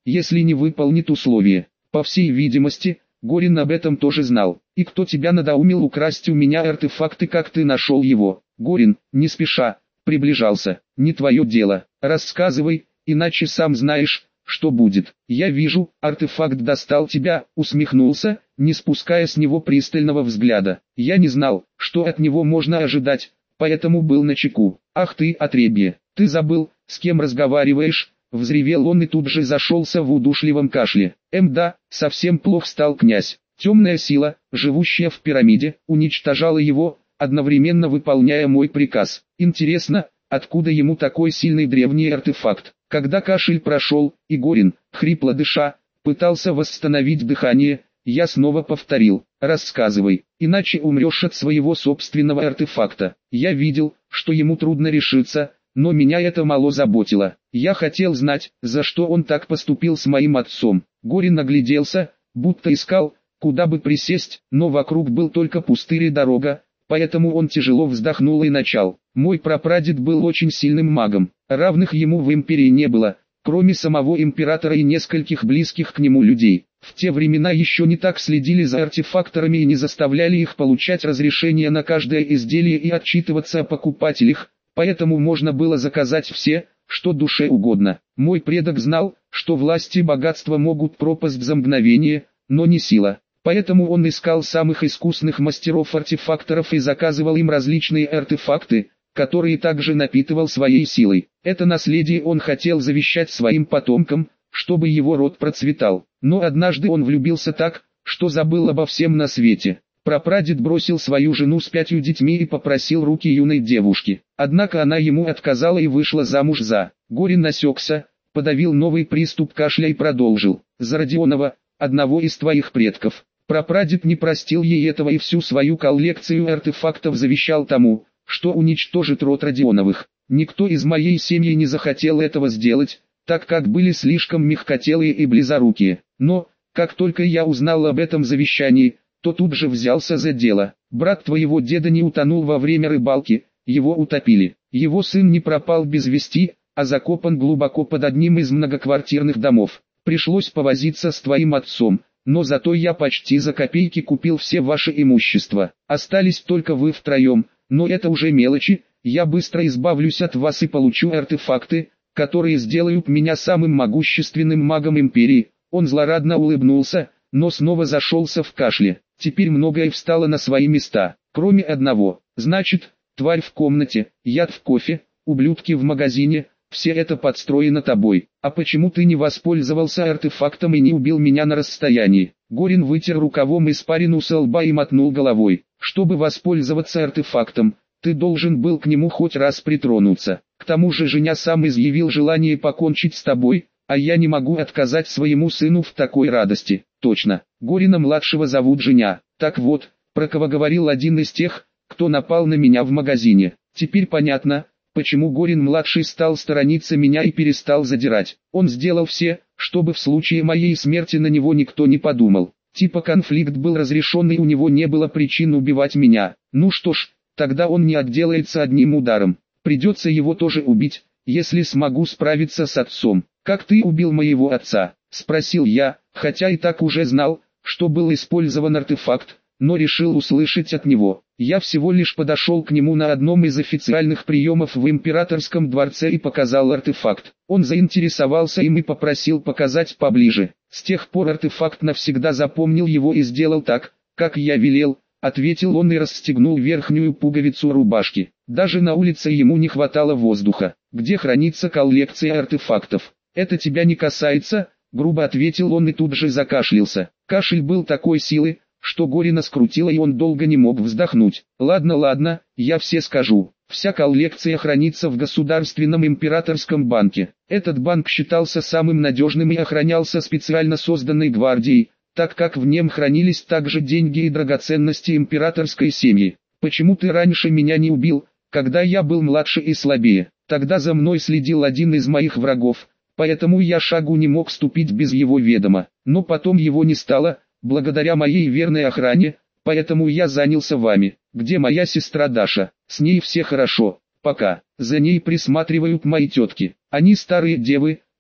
если не выполнит условия. По всей видимости, Горин об этом тоже знал. И кто тебя надоумил украсть у меня артефакты, как ты нашел его? Горин, не спеша, приближался. Не твое дело. Рассказывай, иначе сам знаешь, что будет. Я вижу, артефакт достал тебя, усмехнулся, не спуская с него пристального взгляда. Я не знал, что от него можно ожидать, поэтому был начеку. Ах ты, отребье, ты забыл, с кем разговариваешь? Взревел он и тут же зашелся в удушливом кашле. Да, совсем плох стал князь. Темная сила, живущая в пирамиде, уничтожала его, одновременно выполняя мой приказ. Интересно, откуда ему такой сильный древний артефакт? Когда кашель прошел, и Горин, хрипло дыша, пытался восстановить дыхание, я снова повторил: рассказывай, иначе умрешь от своего собственного артефакта. Я видел, что ему трудно решиться, но меня это мало заботило. Я хотел знать, за что он так поступил с моим отцом. Горин огляделся, будто искал, куда бы присесть, но вокруг был только пустырь и дорога, поэтому он тяжело вздохнул и начал. Мой прапрадед был очень сильным магом, равных ему в империи не было, кроме самого императора и нескольких близких к нему людей. В те времена еще не так следили за артефакторами и не заставляли их получать разрешение на каждое изделие и отчитываться о покупателях, поэтому можно было заказать все, что душе угодно. Мой предок знал, что власть и богатство могут пропасть за мгновение, но не сила. Поэтому он искал самых искусных мастеров-артефакторов и заказывал им различные артефакты, которые также напитывал своей силой. Это наследие он хотел завещать своим потомкам, чтобы его род процветал. Но однажды он влюбился так, что забыл обо всем на свете. Прапрадед бросил свою жену с 5 детьми и попросил руки юной девушки. Однако она ему отказала и вышла замуж за. Горин насекся, подавил новый приступ кашля и продолжил. За Родионова, одного из твоих предков. Прапрадед не простил ей этого и всю свою коллекцию артефактов завещал тому, что уничтожит род Родионовых. Никто из моей семьи не захотел этого сделать, так как были слишком мягкотелые и близорукие. Но, как только я узнал об этом завещании, то тут же взялся за дело. Брат твоего деда не утонул во время рыбалки, его утопили. Его сын не пропал без вести, а закопан глубоко под одним из многоквартирных домов. Пришлось повозиться с твоим отцом, но зато я почти за копейки купил все ваше имущество. Остались только вы втроем, но это уже мелочи, я быстро избавлюсь от вас и получу артефакты, которые сделают меня самым могущественным магом империи. Он злорадно улыбнулся, но снова зашелся в кашле. Теперь многое встало на свои места, кроме одного. Значит, тварь в комнате, яд в кофе, ублюдки в магазине, все это подстроено тобой. А почему ты не воспользовался артефактом и не убил меня на расстоянии? Горин вытер рукавом испарину со лба и мотнул головой. Чтобы воспользоваться артефактом, ты должен был к нему хоть раз притронуться. К тому же Женя сам изъявил желание покончить с тобой, а я не могу отказать своему сыну в такой радости. Точно, Горина-младшего зовут Женя. Так вот, про кого говорил один из тех, кто напал на меня в магазине. Теперь понятно, почему Горин-младший стал сторониться меня и перестал задирать. Он сделал все, чтобы в случае моей смерти на него никто не подумал. Типа конфликт был разрешен и у него не было причин убивать меня. Ну что ж, тогда он не отделается одним ударом. Придется его тоже убить, если смогу справиться с отцом. «Как ты убил моего отца?» – спросил я, хотя и так уже знал, что был использован артефакт, но решил услышать от него. Я всего лишь подошел к нему на одном из официальных приемов в императорском дворце и показал артефакт. Он заинтересовался им и попросил показать поближе. С тех пор артефакт навсегда запомнил его и сделал так, как я велел, ответил он и расстегнул верхнюю пуговицу рубашки. Даже на улице ему не хватало воздуха. Где хранится коллекция артефактов? Это тебя не касается, грубо ответил он и тут же закашлялся. Кашель был такой силы, что Горина скрутило и он долго не мог вздохнуть. Ладно, я все скажу. Вся коллекция хранится в Государственном императорском банке. Этот банк считался самым надежным и охранялся специально созданной гвардией, так как в нем хранились также деньги и драгоценности императорской семьи. Почему ты раньше меня не убил, когда я был младше и слабее? Тогда за мной следил один из моих врагов, поэтому я шагу не мог ступить без его ведома. Но потом его не стало, благодаря моей верной охране, поэтому я занялся вами. Где моя сестра Даша? С ней все хорошо, пока. За ней присматривают мои тетки. Они старые девы,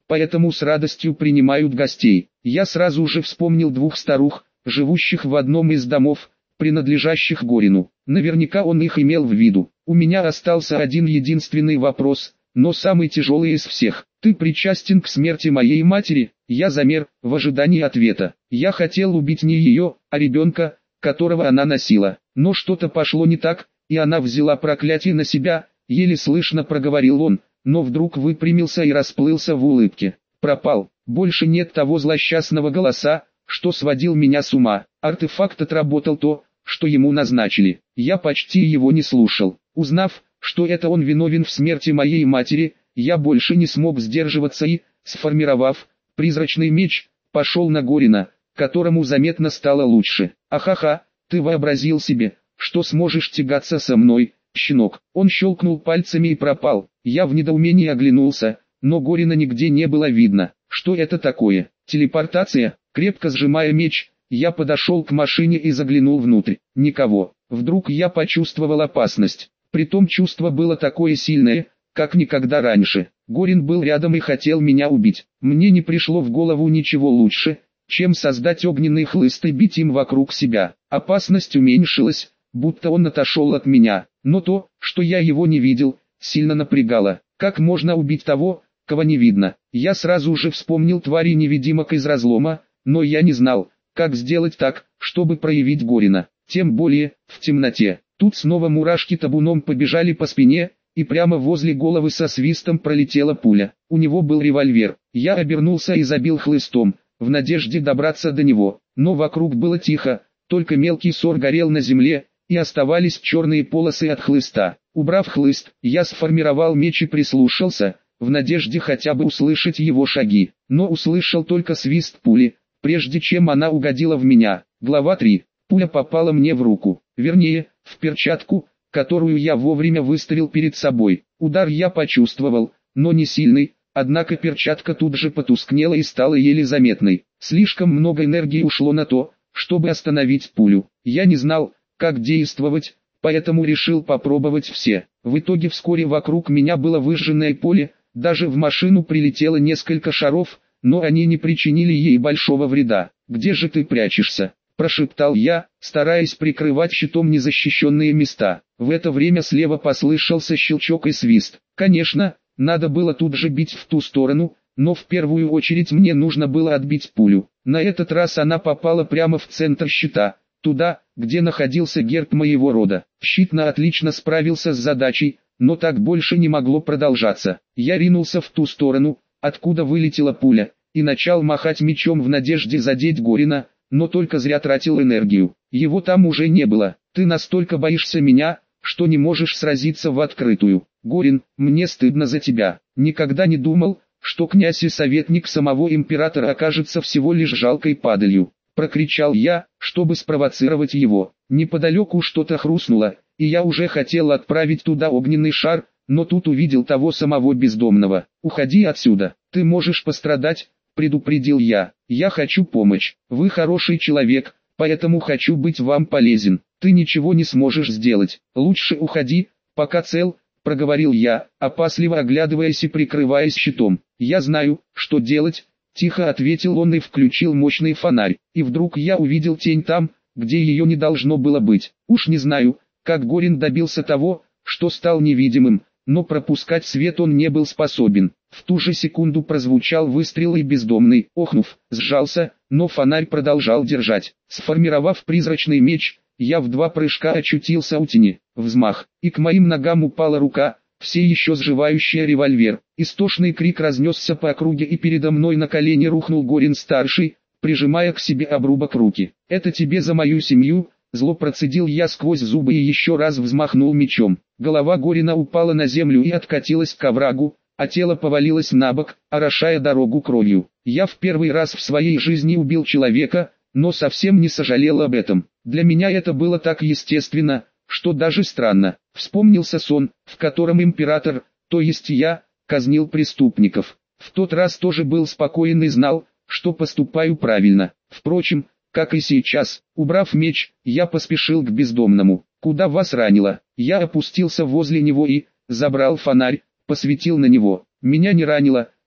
поэтому с радостью принимают гостей. Я сразу же вспомнил двух старух, живущих в одном из домов, принадлежащих Горину. Наверняка он их имел в виду. У меня остался один единственный вопрос, но самый тяжелый из всех. Ты причастен к смерти моей матери? Я замер, в ожидании ответа. Я хотел убить не ее, а ребенка, которого она носила. Но что-то пошло не так, и она взяла проклятие на себя, еле слышно проговорил он, но вдруг выпрямился и расплылся в улыбке. Пропал. Больше нет того злосчастного голоса, что сводил меня с ума. Артефакт отработал то, что ему назначили. Я почти его не слушал. Узнав, что это он виновен в смерти моей матери, я больше не смог сдерживаться и, сформировав призрачный меч, пошел на Горина, которому заметно стало лучше. Ахаха, ты вообразил себе, что сможешь тягаться со мной, щенок. Он щелкнул пальцами и пропал. Я в недоумении оглянулся, но Горина нигде не было видно. Что это такое? Телепортация? Крепко сжимая меч, я подошел к машине и заглянул внутрь. Никого. Вдруг я почувствовал опасность. Притом чувство было такое сильное, как никогда раньше. Горин был рядом и хотел меня убить. Мне не пришло в голову ничего лучше, чем создать огненный хлыст и бить им вокруг себя. Опасность уменьшилась, будто он отошел от меня. Но то, что я его не видел, сильно напрягало. Как можно убить того, кого не видно? Я сразу же вспомнил твари-невидимок из разлома, но я не знал, как сделать так, чтобы проявить Горина. Тем более, в темноте. Тут снова мурашки табуном побежали по спине, и прямо возле головы со свистом пролетела пуля. У него был револьвер. Я обернулся и забил хлыстом, в надежде добраться до него. Но вокруг было тихо, только мелкий сор горел на земле, и оставались черные полосы от хлыста. Убрав хлыст, я сформировал меч и прислушался, в надежде хотя бы услышать его шаги. Но услышал только свист пули, прежде чем она угодила в меня. Глава 3. Пуля попала мне в руку, вернее, в перчатку, которую я вовремя выставил перед собой. Удар я почувствовал, но не сильный, однако перчатка тут же потускнела и стала еле заметной. Слишком много энергии ушло на то, чтобы остановить пулю. Я не знал, как действовать, поэтому решил попробовать все. В итоге вскоре вокруг меня было выжженное поле, даже в машину прилетело несколько шаров, но они не причинили ей большого вреда. «Где же ты прячешься?» – прошептал я, стараясь прикрывать щитом незащищенные места. В это время слева послышался щелчок и свист. Конечно, надо было тут же бить в ту сторону, но в первую очередь мне нужно было отбить пулю. На этот раз она попала прямо в центр щита, туда, где находился герб моего рода. Щит отлично справился с задачей, но так больше не могло продолжаться. Я ринулся в ту сторону, откуда вылетела пуля, и начал махать мечом в надежде задеть Горина, но только зря тратил энергию. Его там уже не было. «Ты настолько боишься меня, что не можешь сразиться в открытую. Горин, мне стыдно за тебя. Никогда не думал, что князь и советник самого императора окажется всего лишь жалкой падалью», — прокричал я, чтобы спровоцировать его. Неподалеку что-то хрустнуло, и я уже хотел отправить туда огненный шар, но тут увидел того самого бездомного. «Уходи отсюда, ты можешь пострадать», — предупредил я. «Я хочу помочь. Вы хороший человек, поэтому хочу быть вам полезен. Ты ничего не сможешь сделать. Лучше уходи, пока цел», — проговорил я, опасливо оглядываясь и прикрываясь щитом. «Я знаю, что делать», — тихо ответил он и включил мощный фонарь. И вдруг я увидел тень там, где ее не должно было быть. Уж не знаю, как Горин добился того, что стал невидимым, но пропускать свет он не был способен. В ту же секунду прозвучал выстрел, и бездомный, охнув, сжался, но фонарь продолжал держать. Сформировав призрачный меч, я в 2 прыжка очутился у тени. Взмах, и к моим ногам упала рука, все еще сживающая револьвер. Истошный крик разнесся по округе, и передо мной на колени рухнул Горин-старший, прижимая к себе обрубок руки. «Это тебе за мою семью», — зло процедил я сквозь зубы и еще раз взмахнул мечом. Голова Горина упала на землю и откатилась к оврагу, а тело повалилось на бок, орошая дорогу кровью. Я в первый раз в своей жизни убил человека, но совсем не сожалел об этом. Для меня это было так естественно, что даже странно. Вспомнился сон, в котором император, то есть я, казнил преступников. В тот раз тоже был спокоен и знал, что поступаю правильно. Впрочем, как и сейчас, убрав меч, я поспешил к бездомному. «Куда вас ранило?» Я опустился возле него и, забрал фонарь, посветил на него. «Меня не ранило,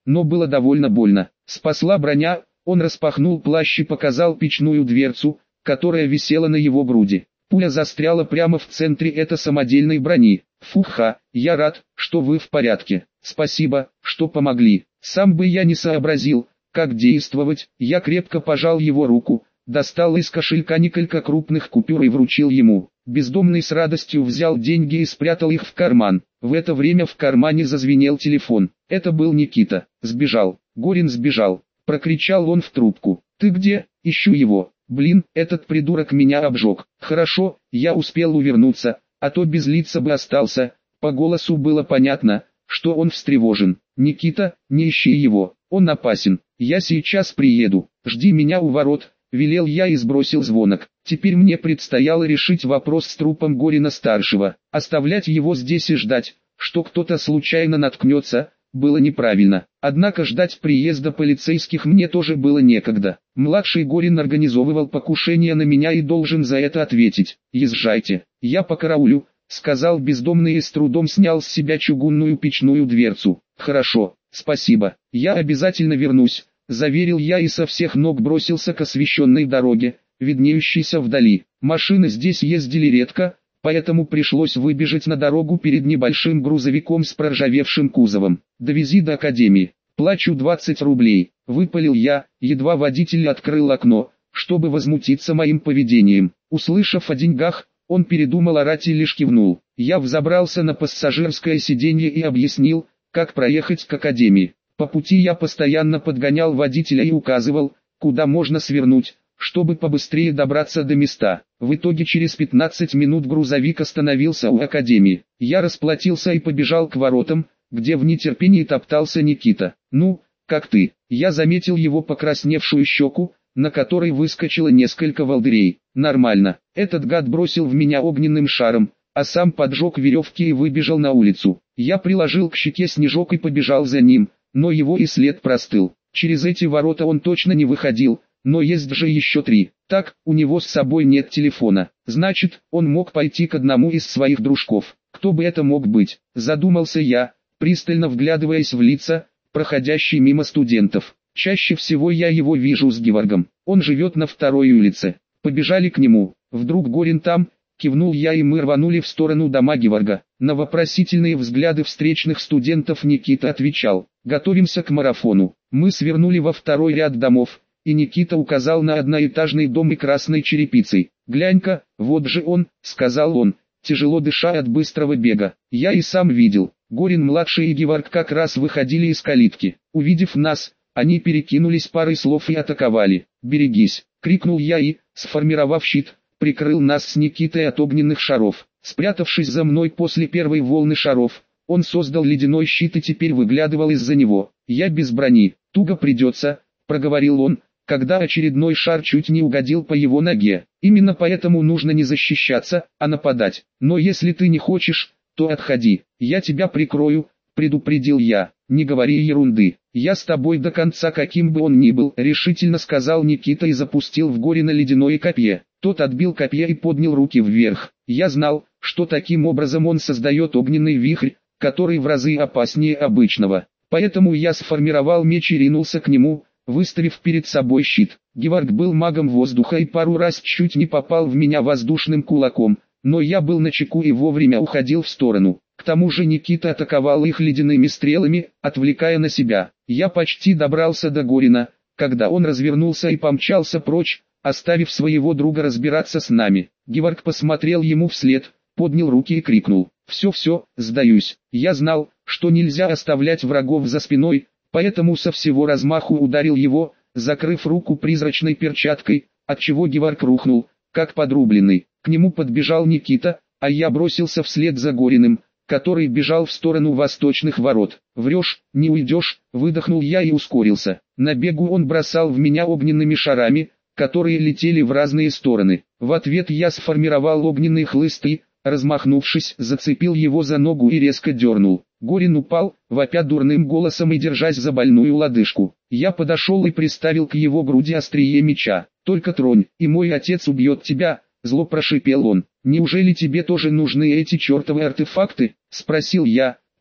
но было довольно больно. Спасла броня, он распахнул плащ и показал печную дверцу, которая висела на его груди. Пуля застряла прямо в центре этой самодельной брони. Фуха, я рад, что вы в порядке. Спасибо, что помогли. Сам бы я не сообразил, как действовать. Я крепко пожал его руку, достал из кошелька несколько крупных купюр и вручил ему. Бездомный с радостью взял деньги и спрятал их в карман. В это время в кармане зазвенел телефон. Это был Никита. Сбежал. Горин сбежал. Прокричал он в трубку. Ты где? Ищу его. Блин, этот придурок меня обжег. Хорошо, я успел увернуться, а то без лица бы остался. По голосу было понятно, что он встревожен. Никита, не ищи его, он опасен. Я сейчас приеду. Жди меня у ворот. Велел я и сбросил звонок. Теперь мне предстояло решить вопрос с трупом Горина-старшего. Оставлять его здесь и ждать, что кто-то случайно наткнется, было неправильно. Однако ждать приезда полицейских мне тоже было некогда. Младший Горин организовывал покушение на меня и должен за это ответить. «Езжайте, я покараулю», — сказал бездомный и с трудом снял с себя чугунную печную дверцу. «Хорошо, спасибо, я обязательно вернусь», — заверил я и со всех ног бросился к освещенной дороге, виднеющейся вдали. Машины здесь ездили редко, поэтому пришлось выбежать на дорогу перед небольшим грузовиком с проржавевшим кузовом. «Довези до академии. Плачу 20 рублей», — выпалил я, едва водитель открыл окно, чтобы возмутиться моим поведением. Услышав о деньгах, он передумал орать и лишь кивнул. Я взобрался на пассажирское сиденье и объяснил, как проехать к академии. По пути я постоянно подгонял водителя и указывал, куда можно свернуть, чтобы побыстрее добраться до места. В итоге через 15 минут грузовик остановился у академии. Я расплатился и побежал к воротам, где в нетерпении топтался Никита. «Ну, как ты?» Я заметил его покрасневшую щеку, на которой выскочило несколько волдырей. «Нормально». Этот гад бросил в меня огненным шаром, а сам поджег веревки и выбежал на улицу. Я приложил к щеке снежок и побежал за ним, но его и след простыл. Через эти ворота он точно не выходил, но есть же еще 3. Так, у него с собой нет телефона. Значит, он мог пойти к одному из своих дружков. Кто бы это мог быть? Задумался я, пристально вглядываясь в лица, проходящие мимо студентов. Чаще всего я его вижу с Геворгом. Он живет на 2-й улице. Побежали к нему. Вдруг Горин там? Кивнул я и мы рванули в сторону дома Геворга. На вопросительные взгляды встречных студентов Никита отвечал: «Готовимся к марафону». Мы свернули во 2-й ряд домов, и Никита указал на одноэтажный дом и красной черепицей. «Глянь-ка, вот же он», — сказал он, тяжело дыша от быстрого бега. Я и сам видел. Горин-младший и Геворг как раз выходили из калитки. Увидев нас, они перекинулись парой слов и атаковали. «Берегись!» — крикнул я и, сформировав щит, прикрыл нас с Никитой от огненных шаров. Спрятавшись за мной после первой волны шаров, он создал ледяной щит и теперь выглядывал из-за него. «Я без брони, туго придется», — проговорил он, когда очередной шар чуть не угодил по его ноге. «Именно поэтому нужно не защищаться, а нападать. Но если ты не хочешь, то отходи, я тебя прикрою», — предупредил я. «Не говори ерунды, я с тобой до конца, каким бы он ни был», — решительно сказал Никита и запустил в Горина ледяное копье. Тот отбил копье и поднял руки вверх. Я знал, что таким образом он создает огненный вихрь, который в разы опаснее обычного. Поэтому я сформировал меч и ринулся к нему, выставив перед собой щит. Геворг был магом воздуха и пару раз чуть не попал в меня воздушным кулаком, но я был начеку и вовремя уходил в сторону. К тому же Никита атаковал их ледяными стрелами, отвлекая на себя. Я почти добрался до Горина, когда он развернулся и помчался прочь, оставив своего друга разбираться с нами. Геворг посмотрел ему вслед, поднял руки и крикнул: «Все, сдаюсь». Я знал, что нельзя оставлять врагов за спиной, поэтому со всего размаху ударил его, закрыв руку призрачной перчаткой, отчего Геворг рухнул, как подрубленный. К нему подбежал Никита, а я бросился вслед за Гориным, который бежал в сторону восточных ворот. «Врешь, не уйдешь», — выдохнул я и ускорился. На бегу он бросал в меня огненными шарами, которые летели в разные стороны. В ответ я сформировал огненные хлысты, размахнувшись, зацепил его за ногу и резко дернул. Горин упал, вопя дурным голосом и держась за больную лодыжку. Я подошел и приставил к его груди острие меча. «Только тронь, и мой отец убьет тебя», — зло прошипел он. «Неужели тебе тоже нужны эти чертовы артефакты?» — спросил я,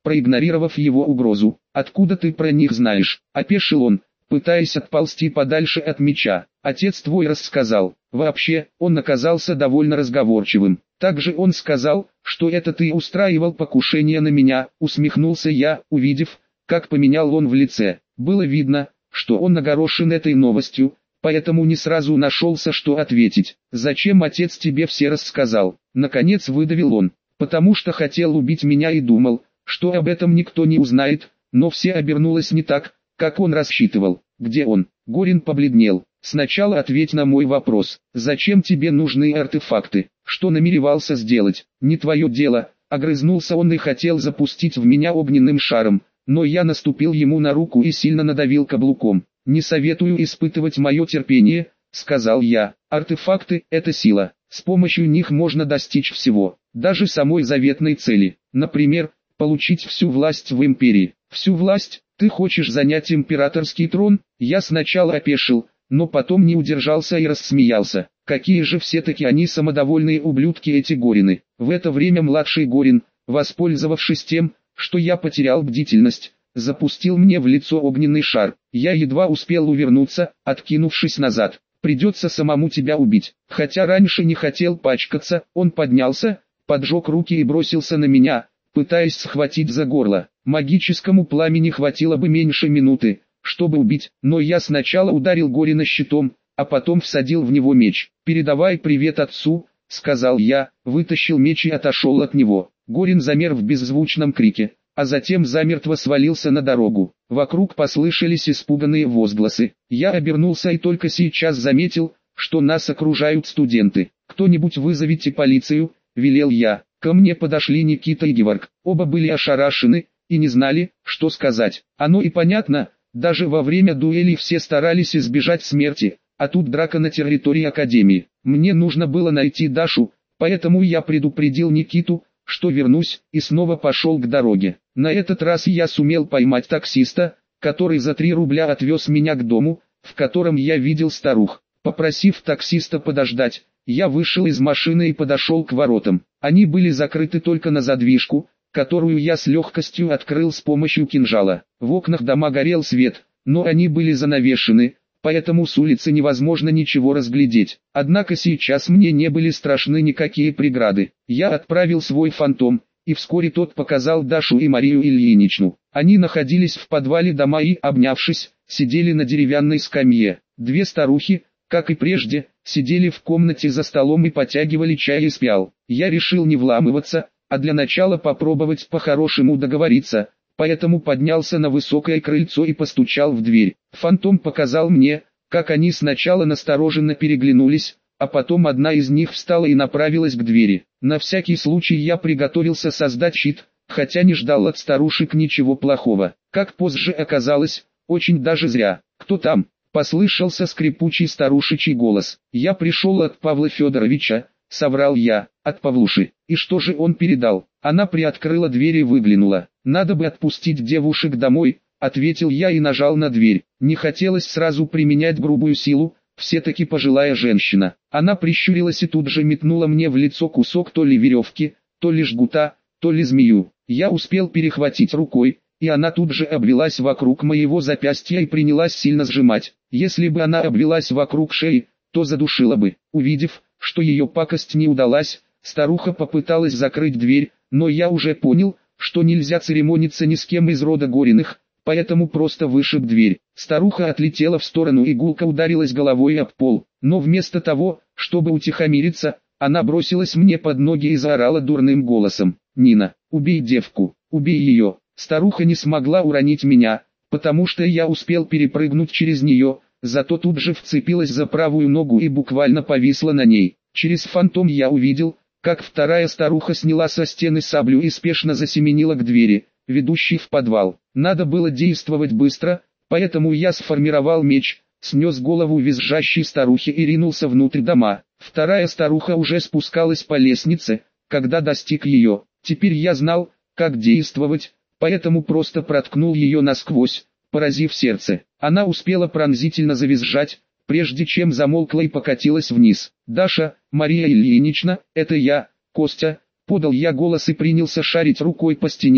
проигнорировав его угрозу. «Откуда ты про них знаешь?» – опешил он, пытаясь отползти подальше от меча. «Отец твой рассказал». Вообще, он оказался довольно разговорчивым. Также он сказал, что это ты устраивал покушение на меня, усмехнулся я, увидев, как поменял он в лице. Было видно, что он огорошен этой новостью, поэтому не сразу нашелся, что ответить. «Зачем отец тебе все рассказал?» Наконец выдавил он. «Потому что хотел убить меня и думал, что об этом никто не узнает, но все обернулось не так, как он рассчитывал». «Где он?» Горин побледнел. «Сначала ответь на мой вопрос. Зачем тебе нужны артефакты? Что намеревался сделать? Не твое дело». Огрызнулся он и хотел запустить в меня огненным шаром, но я наступил ему на руку и сильно надавил каблуком. «Не советую испытывать мое терпение», — сказал я. «Артефакты — это сила. С помощью них можно достичь всего, даже самой заветной цели. Например, получить всю власть в империи». «Всю власть? Ты хочешь занять императорский трон?» Я сначала опешил, но потом не удержался и рассмеялся. Какие же все-таки они самодовольные ублюдки эти Горины. В это время младший Горин, воспользовавшись тем, что я потерял бдительность, запустил мне в лицо огненный шар. Я едва успел увернуться, откинувшись назад. «Придется самому тебя убить». Хотя раньше не хотел пачкаться, он поднялся, поджег руки и бросился на меня, пытаясь схватить за горло. Магическому пламени хватило бы меньше минуты, чтобы убить, но я сначала ударил Горина щитом, а потом всадил в него меч. «Передавай привет отцу», — сказал я, вытащил меч и отошел от него. Горин замер в беззвучном крике, а затем замертво свалился на дорогу. Вокруг послышались испуганные возгласы. Я обернулся и только сейчас заметил, что нас окружают студенты. «Кто-нибудь вызовите полицию», — велел я. Ко мне подошли Никита и Геворг. Оба были ошарашены и не знали, что сказать. Оно и понятно, даже во время дуэли все старались избежать смерти, а тут драка на территории Академии. Мне нужно было найти Дашу, поэтому я предупредил Никиту, что вернусь, и снова пошел к дороге. На этот раз я сумел поймать таксиста, который за 3 рубля отвез меня к дому, в котором я видел старух. Попросив таксиста подождать, я вышел из машины и подошел к воротам. Они были закрыты только на задвижку, которую я с легкостью открыл с помощью кинжала. В окнах дома горел свет, но они были занавешены, поэтому с улицы невозможно ничего разглядеть. Однако сейчас мне не были страшны никакие преграды. Я отправил свой фантом, и вскоре тот показал Дашу и Марию Ильиничну. Они находились в подвале дома и, обнявшись, сидели на деревянной скамье. 2 старухи, как и прежде, сидели в комнате за столом и потягивали чай из пиал. Я решил не вламываться, а для начала попробовать по-хорошему договориться, поэтому поднялся на высокое крыльцо и постучал в дверь. Фантом показал мне, как они сначала настороженно переглянулись, а потом одна из них встала и направилась к двери. На всякий случай я приготовился создать щит, хотя не ждал от старушек ничего плохого. Как позже оказалось, очень даже зря. «Кто там?» — послышался скрипучий старушечий голос. «Я пришел от Павла Федоровича», — соврал я. «От Павлуши. И что же он передал?» Она приоткрыла дверь и выглянула. «Надо бы отпустить девушек домой», — ответил я и нажал на дверь. Не хотелось сразу применять грубую силу, все-таки пожилая женщина. Она прищурилась и тут же метнула мне в лицо кусок то ли веревки, то ли жгута, то ли змею. Я успел перехватить рукой, и она тут же обвелась вокруг моего запястья и принялась сильно сжимать. Если бы она обвелась вокруг шеи, то задушила бы. Увидев, что ее пакость не удалась, старуха попыталась закрыть дверь, но я уже понял, что нельзя церемониться ни с кем из рода Гориных, поэтому просто вышиб дверь. Старуха отлетела в сторону и гулко ударилась головой об пол, но вместо того, чтобы утихомириться, она бросилась мне под ноги и заорала дурным голосом: «Нина, убей девку, убей ее!» Старуха не смогла уронить меня, потому что я успел перепрыгнуть через нее, зато тут же вцепилась за правую ногу и буквально повисла на ней. Через фантом я увидел, как вторая старуха сняла со стены саблю и спешно засеменила к двери, ведущей в подвал. Надо было действовать быстро, поэтому я сформировал меч, снес голову визжащей старухи и ринулся внутрь дома. Вторая старуха уже спускалась по лестнице, когда достиг ее. Теперь я знал, как действовать, поэтому просто проткнул ее насквозь, поразив сердце. Она успела пронзительно завизжать, прежде чем замолкла и покатилась вниз. «Даша, Мария Ильинична, это я, Костя», — подал я голос и принялся шарить рукой по стене,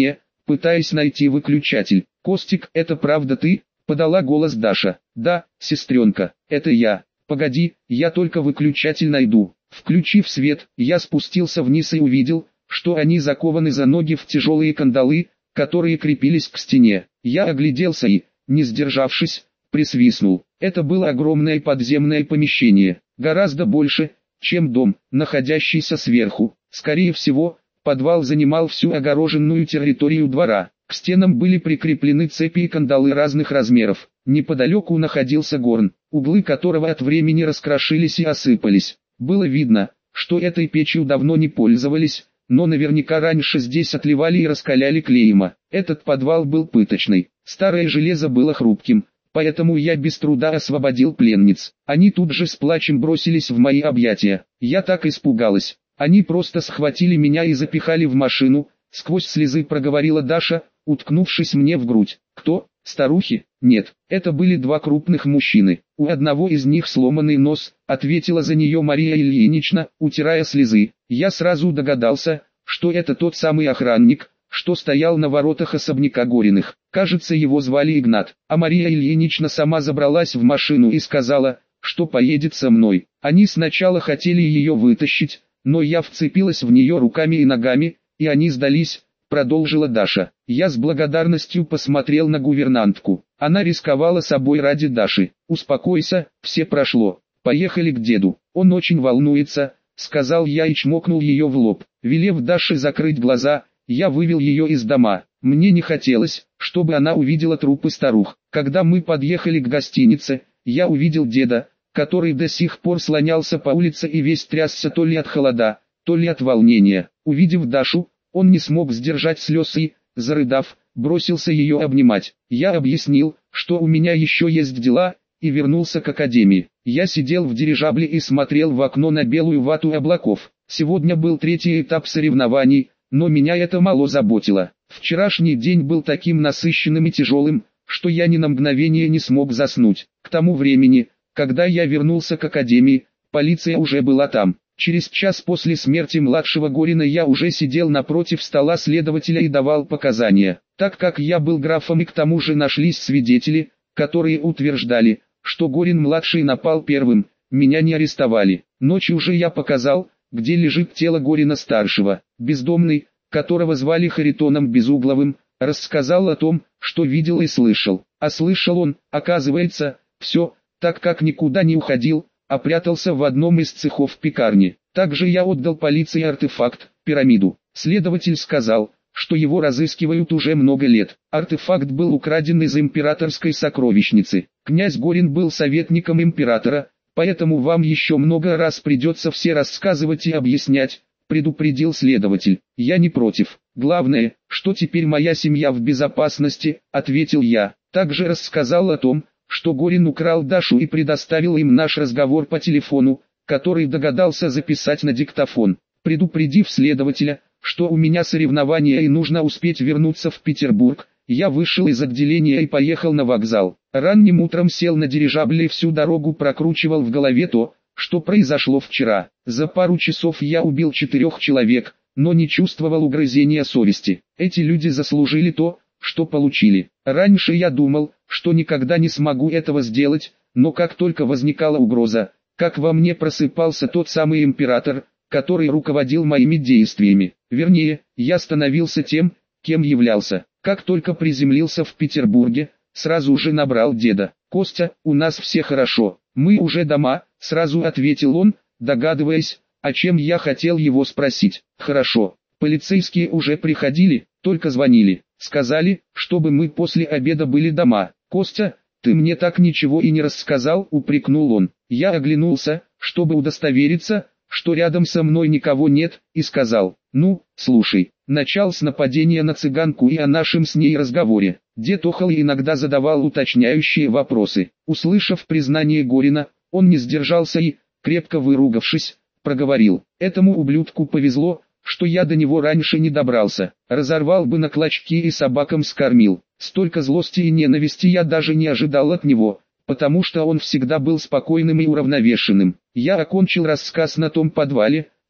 пытаясь найти выключатель. «Костик, это правда ты?» — подала голос Даша. «Да, сестренка, это я. Погоди, я только выключатель найду». Включив свет, я спустился вниз и увидел, что они закованы за ноги в тяжелые кандалы, которые крепились к стене. Я огляделся и, не сдержавшись, присвистнул. Это было огромное подземное помещение, гораздо больше, чем дом, находящийся сверху. Скорее всего, подвал занимал всю огороженную территорию двора. К стенам были прикреплены цепи и кандалы разных размеров. Неподалеку находился горн, углы которого от времени раскрошились и осыпались. Было видно, что этой печью давно не пользовались, но наверняка раньше здесь отливали и раскаляли клейма. Этот подвал был пыточный. Старое железо было хрупким, поэтому я без труда освободил пленниц. Они тут же с плачем бросились в мои объятия. Я так испугалась. Они просто схватили меня и запихали в машину. Сквозь слезы проговорила Даша, уткнувшись мне в грудь. «Кто? Старухи?» «Нет, это были два крупных мужчины. У одного из них сломанный нос», — ответила за нее Мария Ильинична, утирая слезы. Я сразу догадался, что это тот самый охранник, что стоял на воротах особняка Гориных. Кажется, его звали Игнат. А Мария Ильинична сама забралась в машину и сказала, что поедет со мной. Они сначала хотели ее вытащить, но я вцепилась в нее руками и ногами, и они сдались, продолжила Даша. Я с благодарностью посмотрел на гувернантку. Она рисковала собой ради Даши. «Успокойся, все прошло. Поехали к деду. Он очень волнуется», — сказал я и чмокнул ее в лоб. Велев Даше закрыть глаза, я вывел ее из дома. Мне не хотелось, чтобы она увидела трупы старух. Когда мы подъехали к гостинице, я увидел деда, который до сих пор слонялся по улице и весь трясся то ли от холода, то ли от волнения. Увидев Дашу, он не смог сдержать слез и, зарыдав, бросился ее обнимать. Я объяснил, что у меня еще есть дела, и вернулся к академии. Я сидел в дирижабле и смотрел в окно на белую вату облаков. Сегодня был третий этап соревнований, но меня это мало заботило. Вчерашний день был таким насыщенным и тяжелым, что я ни на мгновение не смог заснуть. К тому времени, когда я вернулся к академии, полиция уже была там. Через час после смерти младшего Горина я уже сидел напротив стола следователя и давал показания. Так как я был графом и к тому же нашлись свидетели, которые утверждали, что Горин-младший напал первым, меня не арестовали. Ночью же я показал, где лежит тело Горина-старшего. Бездомный, которого звали Харитоном Безугловым, рассказал о том, что видел и слышал. А слышал он, оказывается, все, так как никуда не уходил, а прятался в одном из цехов пекарни. Также я отдал полиции артефакт, пирамиду. Следователь сказал, что его разыскивают уже много лет. Артефакт был украден из императорской сокровищницы. Князь Горин был советником императора, поэтому вам еще много раз придется все рассказывать и объяснять, предупредил следователь. Я не против. Главное, что теперь моя семья в безопасности, ответил я. Также рассказал о том, что Горин украл Дашу и предоставил им наш разговор по телефону, который догадался записать на диктофон. Предупредив следователя, что у меня соревнования и нужно успеть вернуться в Петербург, я вышел из отделения и поехал на вокзал. Ранним утром сел на дирижабль и всю дорогу прокручивал в голове то, что произошло вчера. За пару часов я убил 4 человек, но не чувствовал угрызения совести. Эти люди заслужили то, что получили. Раньше я думал, что никогда не смогу этого сделать, но как только возникала угроза, как во мне просыпался тот самый император, который руководил моими действиями. Вернее, я становился тем, кем являлся. Как только приземлился в Петербурге, сразу же набрал деда. «Костя, у нас все хорошо, мы уже дома», — сразу ответил он, догадываясь, о чем я хотел его спросить. «Хорошо, полицейские уже приходили, только звонили, сказали, чтобы мы после обеда были дома». «Костя, ты мне так ничего и не рассказал», — упрекнул он. Я оглянулся, чтобы удостовериться, что рядом со мной никого нет, и сказал: «Ну, слушай, начал с нападения на цыганку и о нашем с ней разговоре». Дед охал и иногда задавал уточняющие вопросы. Услышав признание Горина, он не сдержался и, крепко выругавшись, проговорил: «Этому ублюдку повезло, что я до него раньше не добрался, разорвал бы на клочки и собакам скормил». Столько злости и ненависти я даже не ожидал от него, потому что он всегда был спокойным и уравновешенным. Я окончил рассказ на том подвале,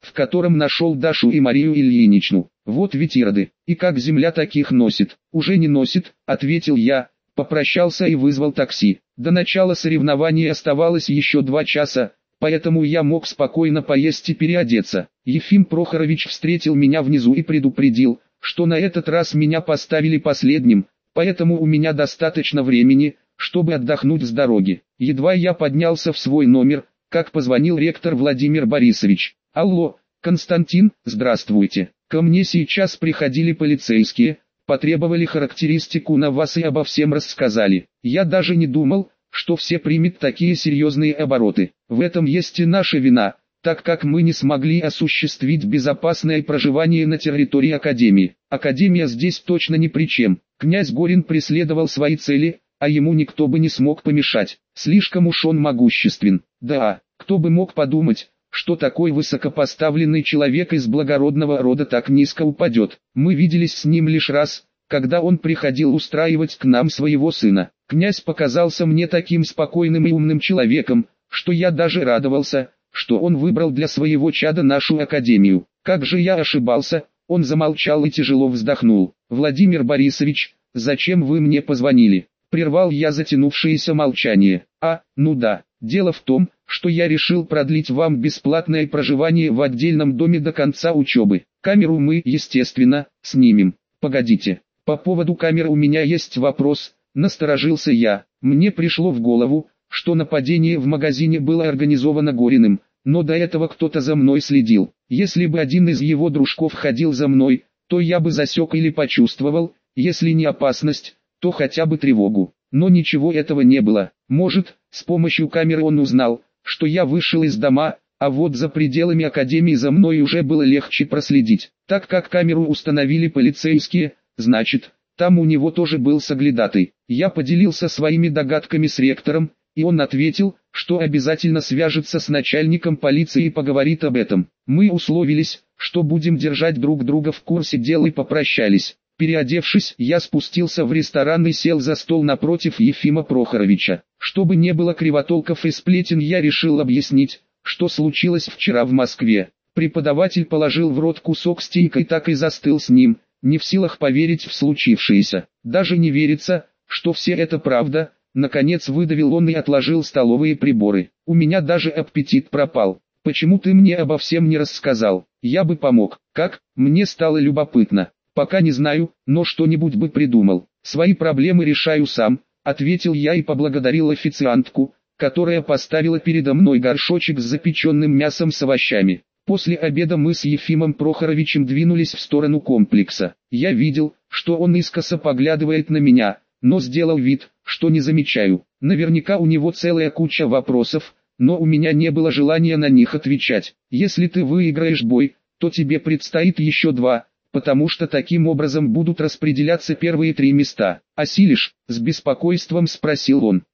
в котором нашел Дашу и Марию Ильиничну. Вот ведь ироды, и как земля таких носит? Уже не носит, ответил я, попрощался и вызвал такси. До начала соревнований оставалось еще 2 часа, поэтому я мог спокойно поесть и переодеться. Ефим Прохорович встретил меня внизу и предупредил, что на этот раз меня поставили последним, поэтому у меня достаточно времени, чтобы отдохнуть с дороги. Едва я поднялся в свой номер, как позвонил ректор Владимир Борисович. «Алло, Константин, здравствуйте. Ко мне сейчас приходили полицейские, потребовали характеристику на вас и обо всем рассказали. Я даже не думал, что все примет такие серьезные обороты. В этом есть и наша вина, так как мы не смогли осуществить безопасное проживание на территории Академии. Академия здесь точно ни при чем. Князь Горин преследовал свои цели, а ему никто бы не смог помешать. Слишком уж он могуществен. Да, кто бы мог подумать, что такой высокопоставленный человек из благородного рода так низко упадет. Мы виделись с ним лишь раз, когда он приходил устраивать к нам своего сына. Князь показался мне таким спокойным и умным человеком, что я даже радовался, что он выбрал для своего чада нашу академию. Как же я ошибался, он замолчал и тяжело вздохнул. «Владимир Борисович, зачем вы мне позвонили?» Прервал я затянувшееся молчание. Ну да, дело в том, что я решил продлить вам бесплатное проживание в отдельном доме до конца учебы. Камеру мы, естественно, снимем. Погодите, по поводу камеры у меня есть вопрос, насторожился я. Мне пришло в голову, что нападение в магазине было организовано Гориным, но до этого кто-то за мной следил. Если бы один из его дружков ходил за мной, то я бы засек или почувствовал, если не опасность, то хотя бы тревогу. Но ничего этого не было. Может, с помощью камеры он узнал, что я вышел из дома, а вот за пределами академии за мной уже было легче проследить. Так как камеру установили полицейские, значит, там у него тоже был соглядатый. Я поделился своими догадками с ректором, и он ответил, что обязательно свяжется с начальником полиции и поговорит об этом. Мы условились, что будем держать друг друга в курсе дела и попрощались. Переодевшись, я спустился в ресторан и сел за стол напротив Ефима Прохоровича. Чтобы не было кривотолков и сплетен, я решил объяснить, что случилось вчера в Москве. Преподаватель положил в рот кусок стейка и так и застыл с ним, не в силах поверить в случившееся. Даже не верится, что все это правда. Наконец выдавил он и отложил столовые приборы. У меня даже аппетит пропал. Почему ты мне обо всем не рассказал? Я бы помог. Как? Мне стало любопытно. Пока не знаю, но что-нибудь бы придумал. Свои проблемы решаю сам, ответил я и поблагодарил официантку, которая поставила передо мной горшочек с запеченным мясом с овощами. После обеда мы с Ефимом Прохоровичем двинулись в сторону комплекса. Я видел, что он искоса поглядывает на меня, но сделал вид, что не замечаю. Наверняка у него целая куча вопросов, но у меня не было желания на них отвечать. Если ты выиграешь бой, то тебе предстоит еще 2, потому что таким образом будут распределяться первые 3 места. «Осилишь?» – с беспокойством спросил он.